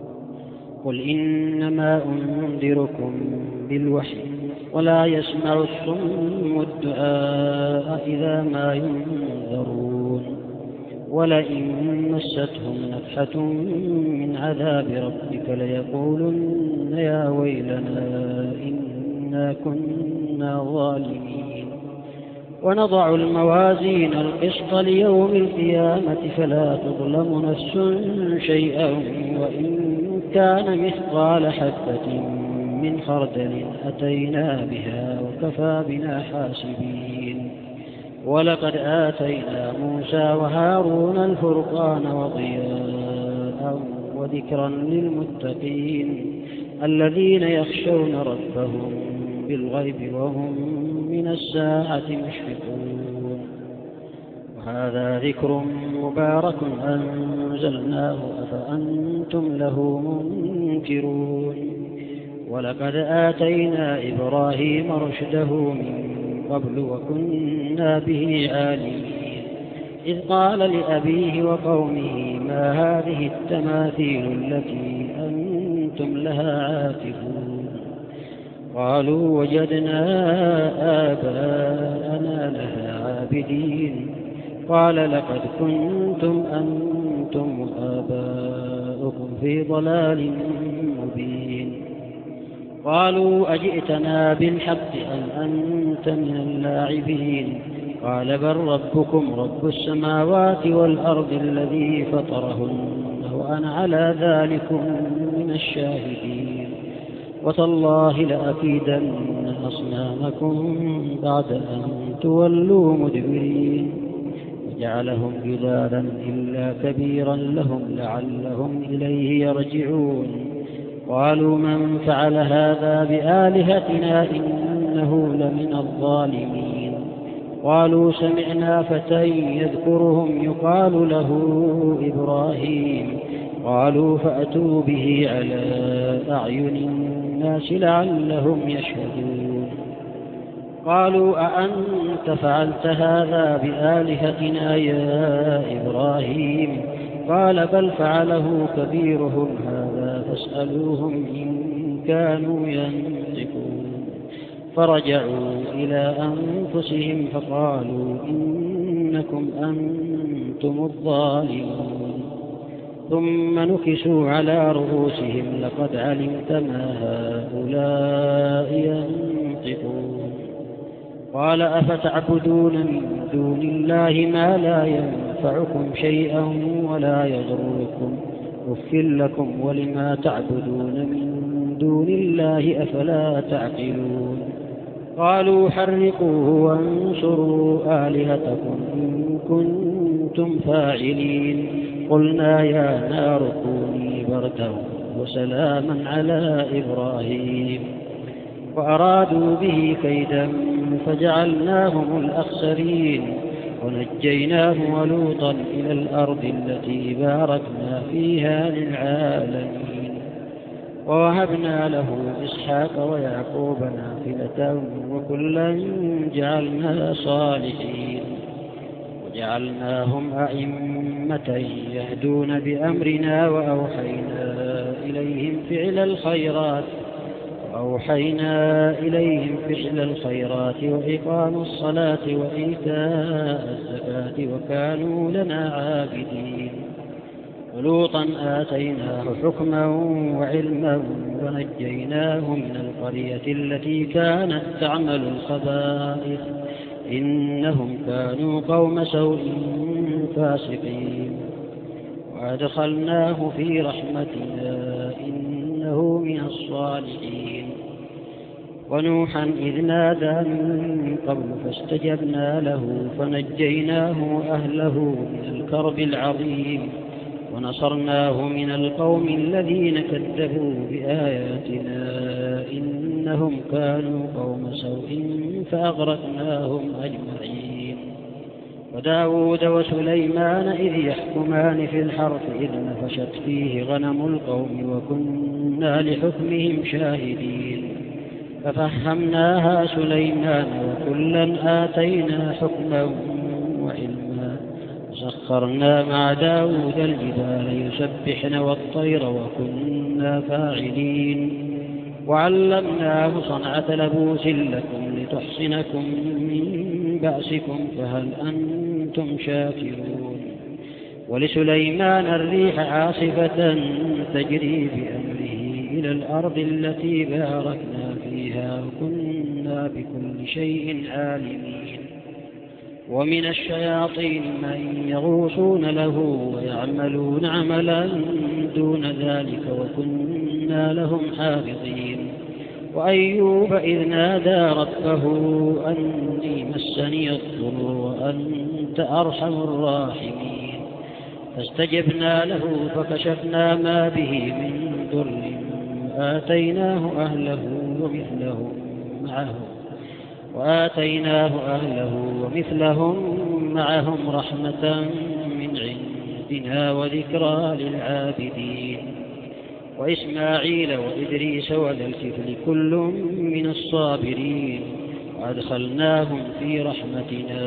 قل إنما أنذركم بالوحي ولا يسمع الصم الدعاء إذا ما ينذرون ولئن مستهم نفحة من عذاب ربك ليقولن يا ويلنا إنا كنا ظالمين ونضع الموازين القسط ليوم القيامة فلا تظلم نفس شيئا وإن كان مثقال حبة من خردل أتينا بها وكفى بنا حاسبين ولقد آتينا موسى وهارون الفرقان وضياء وذكرا للمتقين الذين يخشون ربهم بالغيب وهم من الساعة مشفقون وهذا ذكر مبارك أنزلناه أفأنتم له منكرون ولقد آتينا إبراهيم رشده من قبل وكنا به عالمين إذ قال لأبيه وقومه ما هذه التماثيل التي أنتم لها عاكفون قالوا وجدنا آباءنا لها عابدين قال لقد كنتم أنتم وآباؤكم في ضلال مبين قالوا أجئتنا بالحق أم أنت من اللاعبين قال بل ربكم رب السماوات والأرض الذي فطرهن وأنا على ذلكم من الشاهدين وتالله لأكيدن أصنامكم بعد أن تولوا مدبرين وجعلهم جدالا إلا كبيرا لهم لعلهم إليه يرجعون قالوا من فعل هذا بآلهتنا إنه لمن الظالمين قالوا سمعنا فتى يذكرهم يقال له إبراهيم قالوا فأتوا به على أعين الناس لعلهم يشهدون قالوا أأنت فعلت هذا بآلهتنا يا إبراهيم قال بل فعله كبيرهم هذا فاسألوهم إن كانوا ينطقون فرجعوا إلى أنفسهم فقالوا إنكم أنتم الظالمون ثم نكسوا على رؤوسهم لقد علمت ما هؤلاء ينطقون قال أفتعبدون من دون الله ما لا ينفعكم شيئا ولا يضركم أف لكم ولما تعبدون من دون الله أفلا تعقلون قالوا حرقوه وانصروا آلهتكم إن كنتم فاعلين قلنا يا نار كوني بردا وسلاما على إبراهيم وأرادوا به كيدا فجعلناهم الأخسرين ونجيناه ولوطا إلى الأرض التي باركنا فيها للعالمين ووهبنا له إسحاق ويعقوب نافلة وكلا جعلنا صالحين وجعلناهم أئمة يهدون بأمرنا وأوحينا إليهم فعل الخيرات وأوحينا إليهم فعل الخيرات وإقام الصلاة وإيتاء الزكاة وكانوا لنا عابدين ولوطا آتيناه حكما وعلما ونجيناه من القرية التي كانت تعمل الخبائث إنهم كانوا قوم سوء فاسقين وأدخلناه في رحمتنا إنه من الصالحين ونوحا إذ نادى من قبل فاستجبنا له فنجيناه وأهله من الكرب العظيم ونصرناه من القوم الذين كذبوا بآياتنا إنهم كانوا قوم سوء فأغرقناهم أجمعين وداود وسليمان إذ يحكمان في الحرث إذ نفشت فيه غنم القوم وكنا لحكمهم شاهدين ففهمناها سليمان وكلا آتينا حكما وعلما وسخرنا مع داود الجبال يسبحن والطير وكنا فاعلين وعلمناه صنعة لبوس لكم لتحصنكم من بأسكم فهل أنتم شاكرون ولسليمان الريح عاصفة تجري بأمره إلى الأرض التي باركنا فيها وكنا بكل شيء عالمين ومن الشياطين من يغوصون له ويعملون عملا دون ذلك وكنا لهم حافظين وأيوب إذ نادى ربه أني مسني الضر وأنت أرحم الراحمين فاستجبنا له فكشفنا ما به من ضر وآتيناه أهله ومثلهم معهم وآتيناه أهله ومثلهم معهم رحمة من عندنا وذكرى للعابدين وإسماعيل وإدريس وذا الكفل كل من الصابرين وأدخلناهم في رحمتنا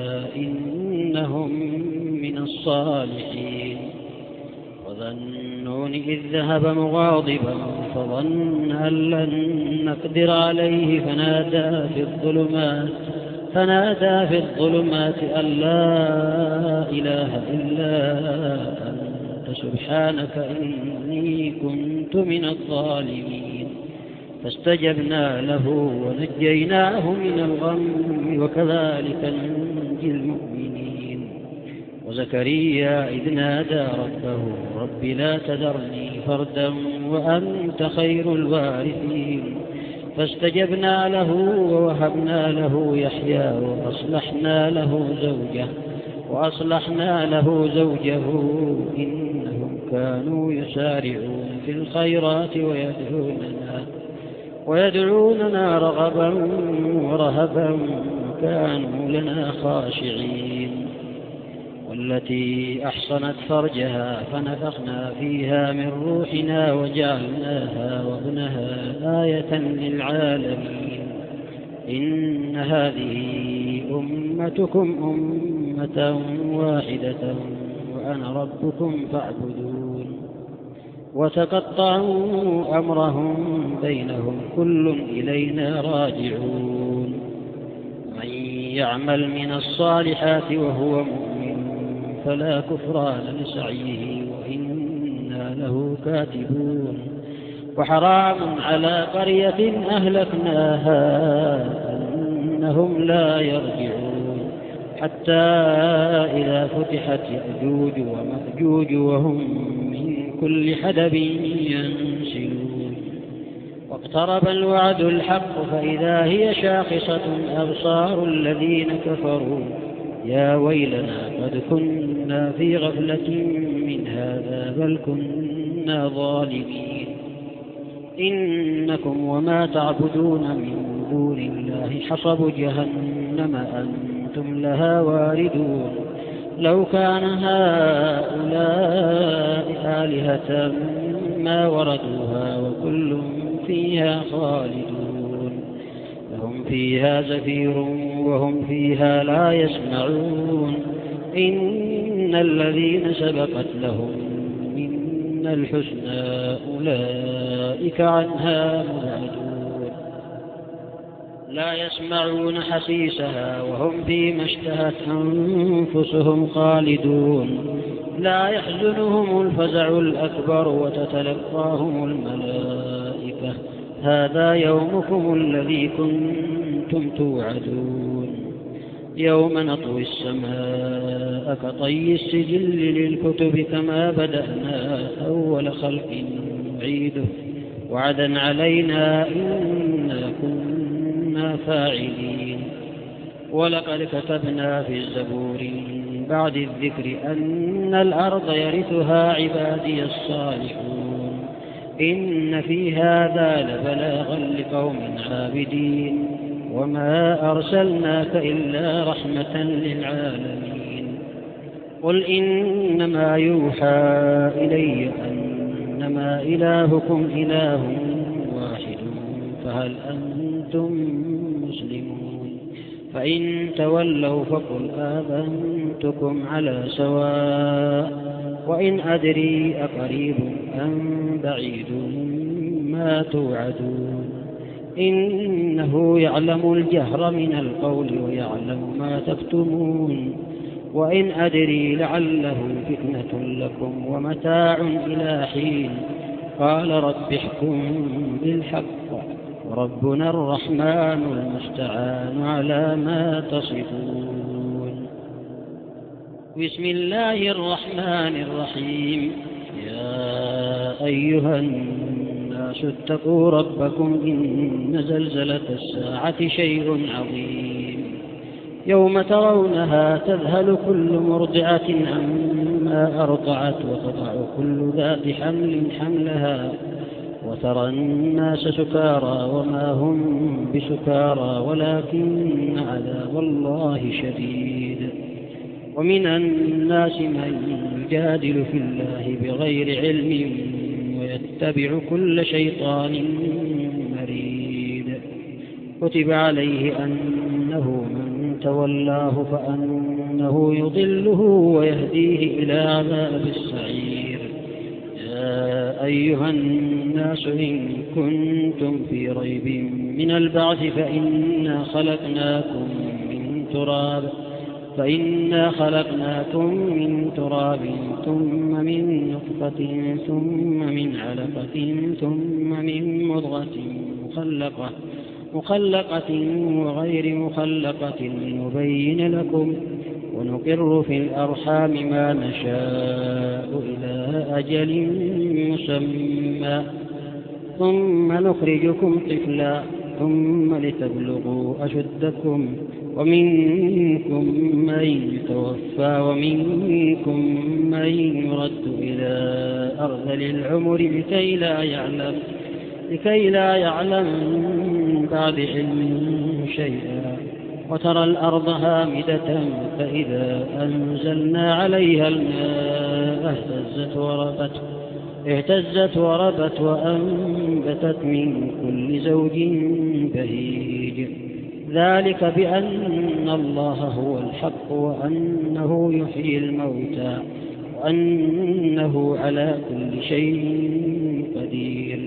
إنهم من الصالحين وذا النون إذ ذهب مغاضبا فظن أن لن نقدر عليه فنادى في الظلمات فنادى في الظلمات أن لا إله إلا أنت سبحانك إني كنت من الظالمين فاستجبنا له ونجيناه من الغم وكذلك ننجي المؤمنين وزكريا إذ نادى ربه رب لا تذرني فردا وأنت خير الوارثين فاستجبنا له ووهبنا له يحيى وأصلحنا له زوجه وأصلحنا له زوجه إنهم كانوا يسارعون في الخيرات ويدعوننا ويدعوننا رغبا ورهبا وكانوا لنا خاشعين والتي أحصنت فرجها فنفخنا فيها من روحنا وجعلناها وابنها آية للعالمين إن هذه أمتكم أمة واحدة وأنا ربكم فاعبدون وتقطعوا أمرهم بينهم كل إلينا راجعون من يعمل من الصالحات وهو مؤمن فلا كفران لسعيه وإنا له كاتبون وحرام على قرية أهلكناها أنهم لا يرجعون حتى إذا فتحت يأجوج ومأجوج وهم من كل حدب ينسلون واقترب الوعد الحق فإذا هي شاخصة أبصار الذين كفروا يا ويلنا قد كنا في غفلة من هذا بل كنا ظالمين إنكم وما تعبدون من دون الله حصب جهنم أنتم لها واردون لو كان هؤلاء آلهة ما وردوها وكل فيها خالدون لهم فيها زفير وهم فيها لا يسمعون إن الذين سبقت لهم منا الحسنى أولئك عنها مبعدون لا يسمعون حسيسها وهم فيما اشتهت أنفسهم خالدون لا يحزنهم الفزع الأكبر وتتلقاهم الملائكة هذا يومكم الذي كنتم توعدون يوم نطوي السماء كطي السجل للكتب كما بدأنا أول خلق نعيده وعدا علينا إنا كنا فاعلين ولقد كتبنا في الزبور بعد الذكر أن الأرض يرثها عبادي الصالحون إن في هذا لبلاغا لقوم عابدين وما أرسلناك إلا رحمة للعالمين قل إنما يوحى إلي أنما إلهكم إله واحد فهل أنتم مسلمون فإن تولوا فقل آذنتكم على سواء وإن أدري أقريب أم بعيد ما توعدون إنه يعلم الجهر من القول ويعلم ما تكتمون وإن أدري لعله فتنة لكم ومتاع إلى حين قال رب احكم بالحق وربنا الرحمن المستعان على ما تصفون بسم الله الرحمن الرحيم يا أيها الناس اتقوا ربكم إن زلزلة الساعة شيء عظيم يوم ترونها تذهل كل مرضعة عما أرضعت وتضع كل ذات حمل حملها وترى الناس سكارى وما هم بسكارى ولكن عذاب الله شديد ومن الناس من يجادل في الله بغير علم ويتبع كل شيطان مريد كتب عليه أنه من تولاه فأنه يضله ويهديه إلى عذاب السعير يا أيها الناس إن كنتم في ريب من البعث فإنا خلقناكم من تراب فإنا خلقناكم من تراب ثم من نطفة ثم من علقة ثم من مضغة مخلقة مخلقة وغير مخلقة لنبين لكم ونقر في الأرحام ما نشاء إلى أجل مسمى ثم نخرجكم طفلا ثم لتبلغوا أشدكم ومنكم من يتوفى ومنكم من يرد إلى أرذل العمر لكي لا يعلم لكي لا يعلم بعد علم شيئا وترى الأرض هامدة فإذا أنزلنا عليها الماء اهتزت وربت اهتزت وربت وأنبتت من كل زوج بهيج ذلك بأن الله هو الحق وأنه يحيي الموتى وأنه على كل شيء قدير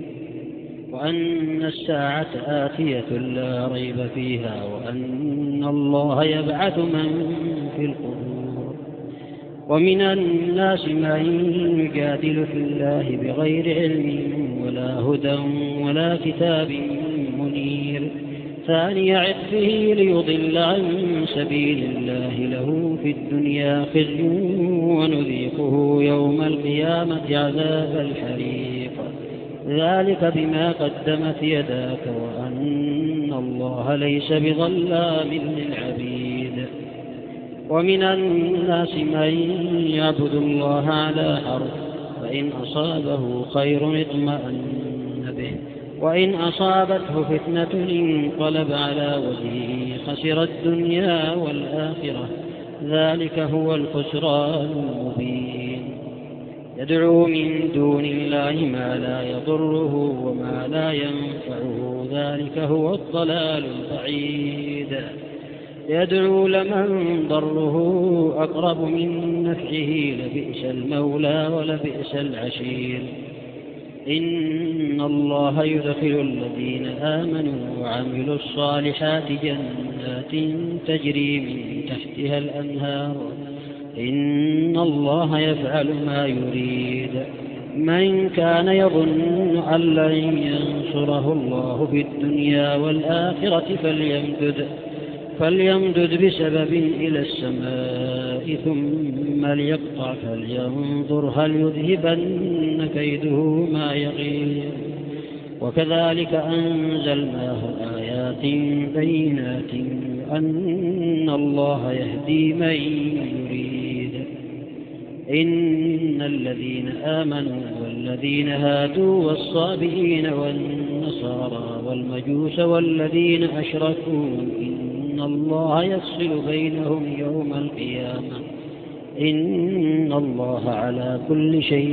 وأن الساعة آتية لا ريب فيها وأن الله يبعث من في القبور ومن الناس من يجادل في الله بغير علم ولا هدى ولا كتاب منير ثاني عطفه ليضل عن سبيل الله له في الدنيا خزي ونذيقه يوم القيامة عذاب الحريق ذلك بما قدمت يداك وأن الله ليس بظلام للعبيد ومن الناس من يعبد الله على حرف فإن أصابه خير اطمأن به وإن أصابته فتنة انقلب على وجهه خسر الدنيا والآخرة ذلك هو الخسران المبين. يدعو من دون الله ما لا يضره وما لا ينفعه، ذلك هو الضلال البعيد. يدعو لمن ضره أقرب من نفعه، لبئس المولى ولبئس العشير. إن الله يدخل الذين آمنوا وعملوا الصالحات جنات تجري من تحتها الأنهار، إن الله يفعل ما يريد. من كان يظن أن لن ينصره الله في الدنيا والآخرة فليمدد فليمدد بسبب إلى السماء ثم ليقطع فلينظر هل يذهبن كيده ما يغيظ. وكذلك أنزلناه آيات بينات أن الله يهدي من يريد. إن الذين آمنوا والذين هادوا والصابئين والنصارى والمجوس والذين أشركوا إن الله يفصل بينهم يوم القيامة، إن الله على كل شيء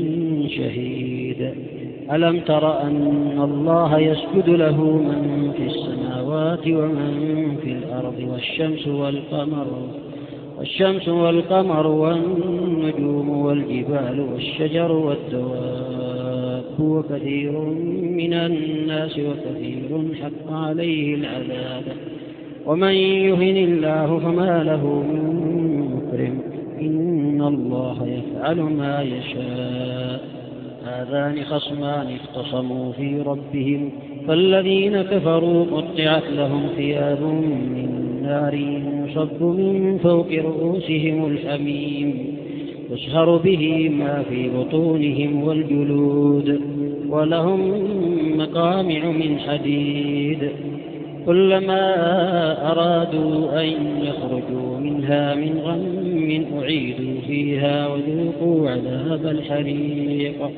شهيد. ألم تر أن الله يسجد له من في السماوات ومن في الأرض والشمس والقمر والشمس والقمر والنجوم والجبال والشجر والدواب وكثير من الناس وكثير حق عليه العذاب، ومن يهن الله فما له من مكرم، إن الله يفعل ما يشاء. هذان خصمان اختصموا في ربهم، فالذين كفروا قطعت لهم ثياب من نار يصب من فوق رؤوسهم الحميم يصهر به ما في بطونهم والجلود، ولهم مقامع من حديد، كلما أرادوا أن يخرجوا منها من غم أعيدوا فيها وذوقوا عذاب الحريق.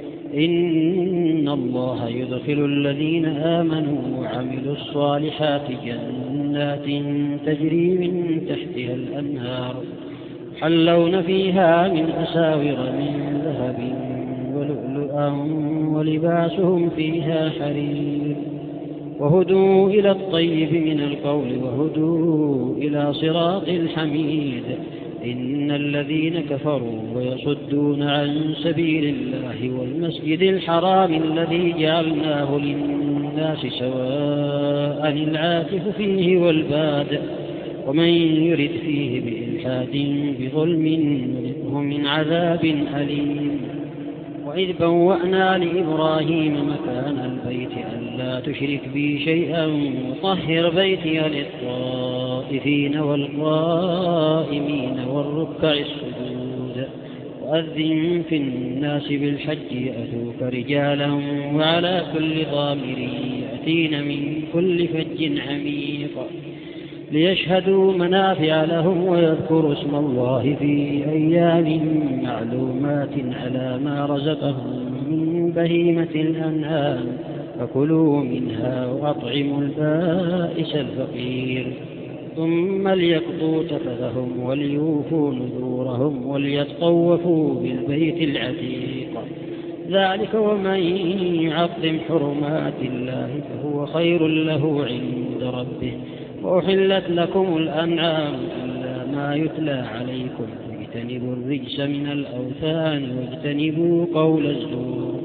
إن الله يدخل الذين آمنوا وعملوا الصالحات جنات تجري من تحتها الأنهار يحلون فيها من أساور من ذهب ولؤلؤا ولباسهم فيها حرير. وهدوا إلى الطيب من القول وهدوا إلى صراط الحميد. إن الذين كفروا ويصدون عن سبيل الله والمسجد الحرام الذي جعلناه للناس سواء العاكف فيه والباد، ومن يرد فيه بإلحاد بظلم نذقه من عذاب أليم. وإذ بوأنا لإبراهيم مكان البيت ألا تشرك بي شيئا وطهر بيتي للطائفين والقائمين والركع السجود. وأذن في الناس بالحج يأتوك رجالا وعلى كل ضامر يأتين من كل فج عميق ليشهدوا منافع لهم ويذكروا اسم الله في أيام معلومات على ما رزقهم من بهيمة الأنعام، فكلوا منها وأطعموا البائس الفقير، ثم ليقضوا تفثهم وليوفوا نذورهم وليطوفوا بالبيت العتيق. ذلك ومن يعظم حرمات الله فهو خير له عند ربه. وأحلت لكم الأنعام إلا ما يتلى عليكم، فاجتنبوا الرجس من الأوثان واجتنبوا قول الزور،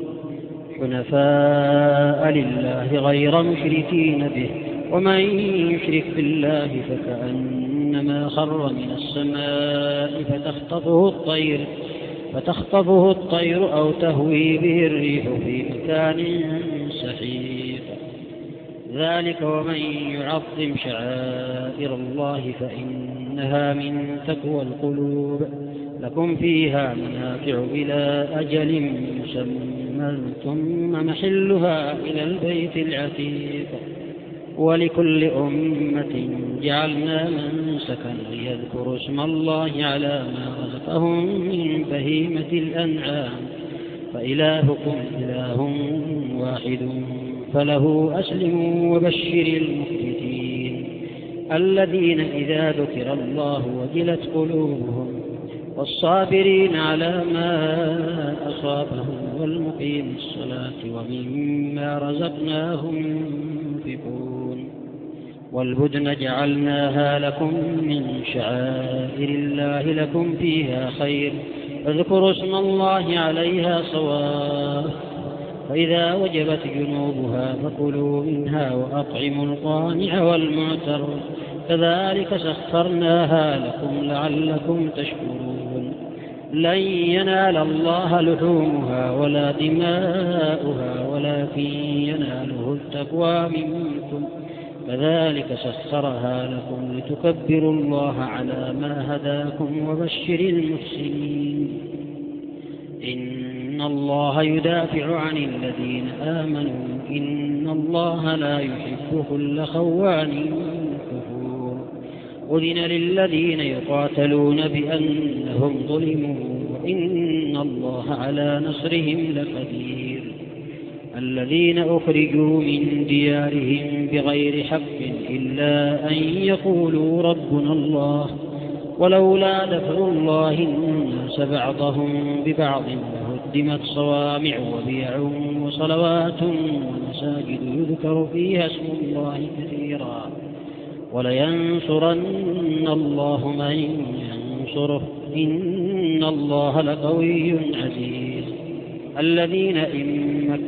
حنفاء لله غير مشركين به. ومن يشرك بالله فكأنما خر من السماء فتخطفه الطير فتخطفه الطير أو تهوي به الريح في مكان سحيق. ذلك ومن يعظم شعائر الله فإنها من تقوى القلوب. لكم فيها منافع إلى أجل مسمى ثم محلها إلى البيت العتيق. ولكل أمة جعلنا منسكا ليذكروا اسم الله على ما رزقهم من بهيمة الأنعام، فإلهكم إله واحد فله أسلموا وبشر المخبتين. الذين إذا ذكر الله وجلت قلوبهم والصابرين على ما أصابهم والمقيم الصلاة ومما رزقناهم ينفقون والبدن جعلناها لكم من شعائر الله لكم فيها خير فاذكروا اسم الله عليها صواف فإذا وجبت جنوبها فكلوا منها وأطعموا القانع والمعتر كذلك سخرناها لكم لعلكم تشكرون لن ينال الله لحومها ولا دماؤها ولكن يناله التقوى منكم كذلك سخرها لكم لتكبروا الله على ما هداكم وبشر المحسنين إن الله يدافع عن الذين آمنوا إن الله لا يحب كل خوان كفور أذن للذين يقاتلون بأنهم ظلموا وإن الله على نصرهم لقدير الذين أخرجوا من ديارهم بغير حق إلا أن يقولوا ربنا الله ولولا دفع الله الناس بعضهم ببعض لهدمت صوامع وبيع وصلوات ومساجد يذكر فيها اسم الله كثيرا ولينصرن الله من ينصره إن الله لقوي عزيز الذين إن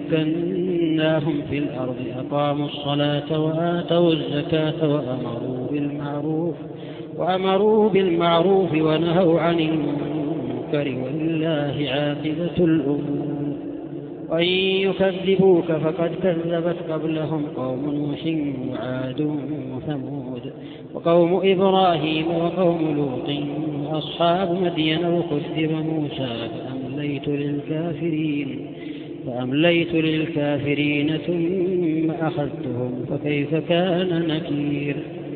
مكناهم في الأرض أقاموا الصلاة وآتوا الزكاة وأمروا بالمعروف وأمروا بالمعروف ونهوا عن المنكر ولله عاقبة الأمور وإن يكذبوك فقد كذبت قبلهم قوم نوح وعاد وثمود وقوم إبراهيم وقوم لوط وأصحاب مدين وكذب موسى فأمليت للكافرين فأمليت للكافرين ثم أخذتهم فكيف كان نكير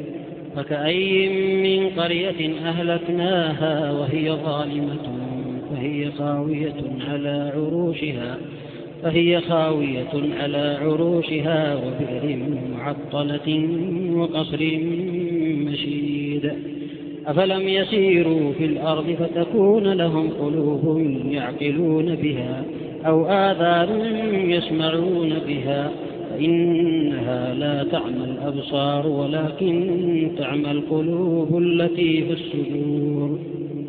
فكأي من قرية أهلكناها وهي ظالمة فهي خاوية على عروشها فهي خاوية على عروشها وبئر معطلة وقصر مشيد أفلم يسيروا في الأرض فتكون لهم قلوب يعقلون بها أو آذان يسمعون بها فإنها لا تعمى الأبصار ولكن تعمى القلوب التي في الصدور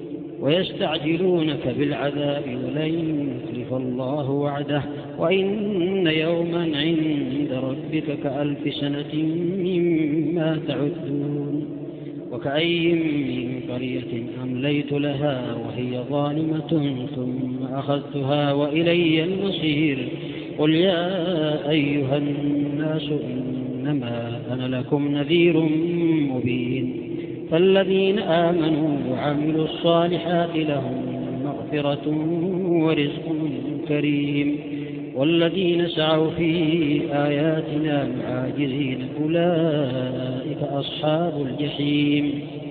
ويستعجلونك بالعذاب ولن يخلف الله وعده وإن يوما عند ربك كألف سنة مما تعدون وكأي من قرية أمليت لها وهي ظالمة ثم أخذتها وإلي المصير قل يا أيها الناس إنما أنا لكم نذير مبين فالذين آمنوا وعملوا الصالحات لهم مغفرة ورزق كريم والذين سعوا في آياتنا معاجزين أولئك أصحاب الجحيم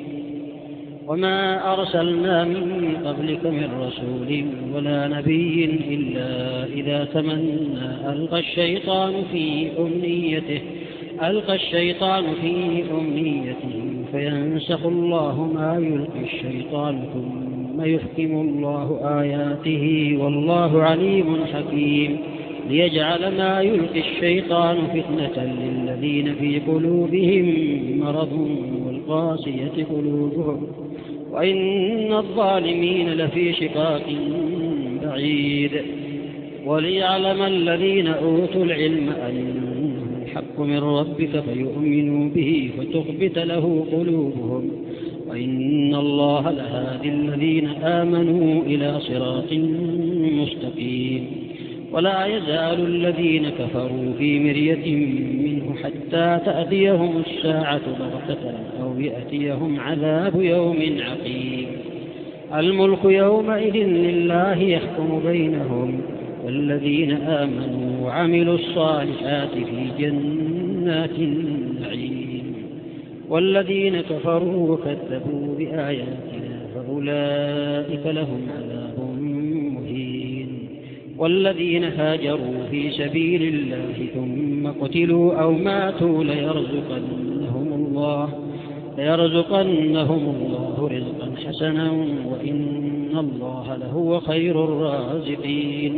وما أرسلنا من قبلك من رسول ولا نبي إلا إذا تمنى ألقى الشيطان في أمنيته ألقى الشيطان في أمنيته فينسخ الله ما يلقي الشيطان ثم يحكم الله آياته والله عليم حكيم ليجعل ما يلقي الشيطان فتنة للذين في قلوبهم مرض والقاسية قلوبهم وإن الظالمين لفي شقاق بعيد وليعلم الذين أوتوا العلم أنه الحق من ربك فيؤمنوا به فتخبت له قلوبهم وإن الله لهادي الذين آمنوا إلى صراط مستقيم ولا يزال الذين كفروا في مرية منه حتى تأتيهم الساعة بغتة أو يأتيهم عذاب يوم عقيم الملك يومئذ لله يحكم بينهم والذين آمنوا وعملوا الصالحات في جنات النعيم والذين كفروا وكذبوا بآياتنا فأولئك لهم عذاب مهين والذين هاجروا في سبيل الله ثم قتلوا أو ماتوا ليرزقنهم الله ليرزقنهم الله رزقا حسنا وإن الله لهو خير الرازقين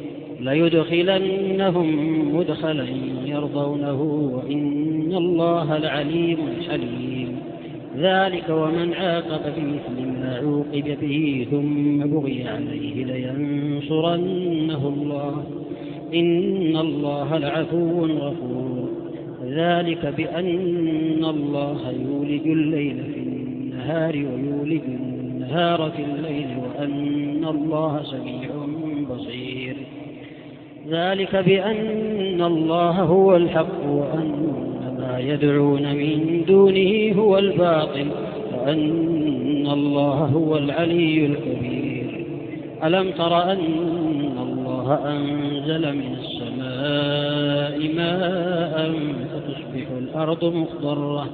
ليدخلنهم مدخلا يرضونه وإن الله لعليم حليم ذلك ومن عاقب بمثل ما عوقب به ثم بغي عليه لينصرنه الله إن الله لعفو غفور ذلك بأن الله يولج الليل في النهار ويولج النهار في الليل وأن الله سميع بصير ذلك بأن الله هو الحق وأن ما يدعون من دونه هو الباطل وأن الله هو العلي الكبير ألم تر أن الله أنزل من السماء ماء فتصبح الأرض مخضرة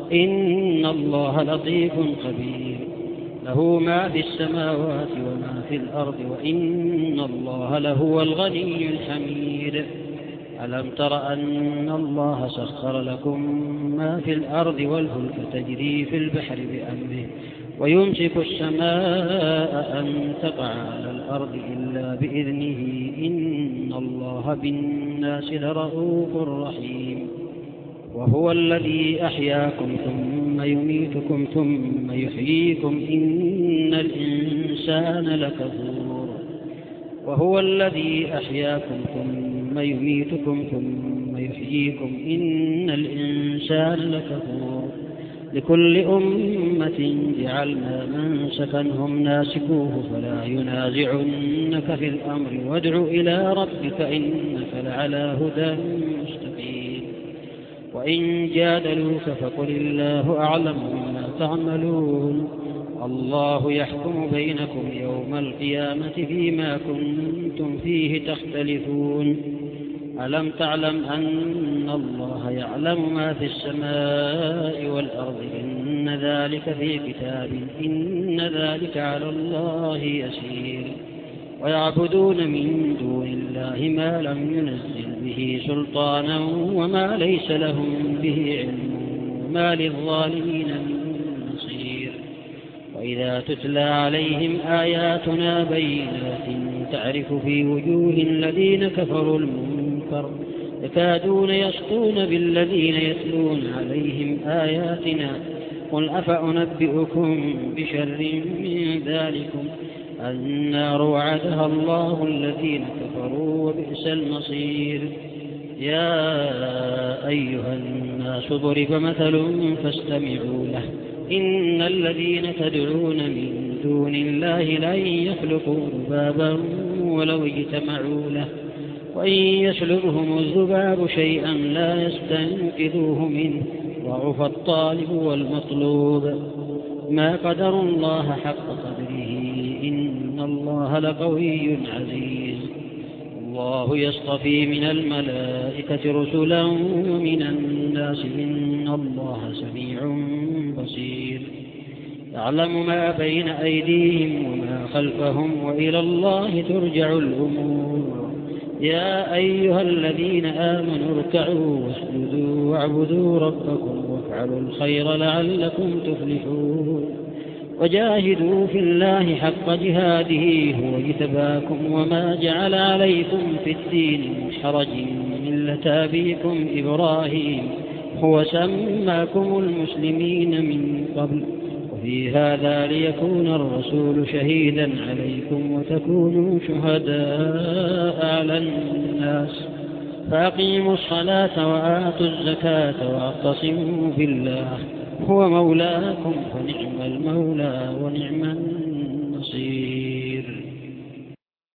إن الله لطيف خبير له ما في السماوات وما في الأرض وإن الله لهو الغني الحميد ألم تر أن الله سخر لكم ما في الأرض والفلك تجري في البحر بأمره ويمسك السماء أن تقع على الأرض إلا بإذنه إن الله بالناس لرؤوف رحيم وهو الذي أحياكم ثم يميتكم ثم يحييكم إن الإنسان لكفور وهو الذي أحياكم ثم يميتكم ثم يحييكم إن الإنسان لكفور لكل أمة جعلنا منسكا هم ناسكوه فلا ينازعنك في الأمر وادع إلى ربك إنك لعلى هدى مستقيم وإن جادلوك فقل الله أعلم بما تعملون الله يحكم بينكم يوم القيامة فيما كنتم فيه تختلفون ألم تعلم أن الله يعلم ما في السماء والأرض إن ذلك في كتاب إن ذلك على الله يسير ويعبدون من دون الله ما لم ينزل به سلطانا وما ليس لهم به علم وما للظالمين من نصير وإذا تتلى عليهم آياتنا بينات تعرف في وجوه الذين كفروا المنكر يكادون يسطون بالذين يتلون عليهم آياتنا قل أفأنبئكم بشر من ذلكم النار وعدها الله الذين كفروا وبئس المصير يا أيها الناس ضرب مثل فاستمعوا له إن الذين تدعون من دون الله لن يخلقوا ذبابا ولو اجتمعوا له وإن يسلبهم الذباب شيئا لا يستنقذوه منه ضعف الطالب والمطلوب ما قدروا الله حق قدره إن الله لقوي عزيز الله يصطفي من الملائكة رسلا ومن الناس إن الله سميع بصير يعلم ما بين أيديهم وما خلفهم وإلى الله ترجع الأمور يا أيها الذين آمنوا اركعوا واسجدوا واعبدوا ربكم وافعلوا الخير لعلكم تفلحون وجاهدوا في الله حق جهاده هو اجتباكم وما جعل عليكم في الدين من حرج ملة أبيكم إبراهيم هو سماكم المسلمين من قبل وفي هذا ليكون الرسول شهيدا عليكم وتكونوا شهداء على الناس فأقيموا الصلاة وآتوا الزكاة واعتصموا بالله هو مولاكم فنعم المولى ونعم النصير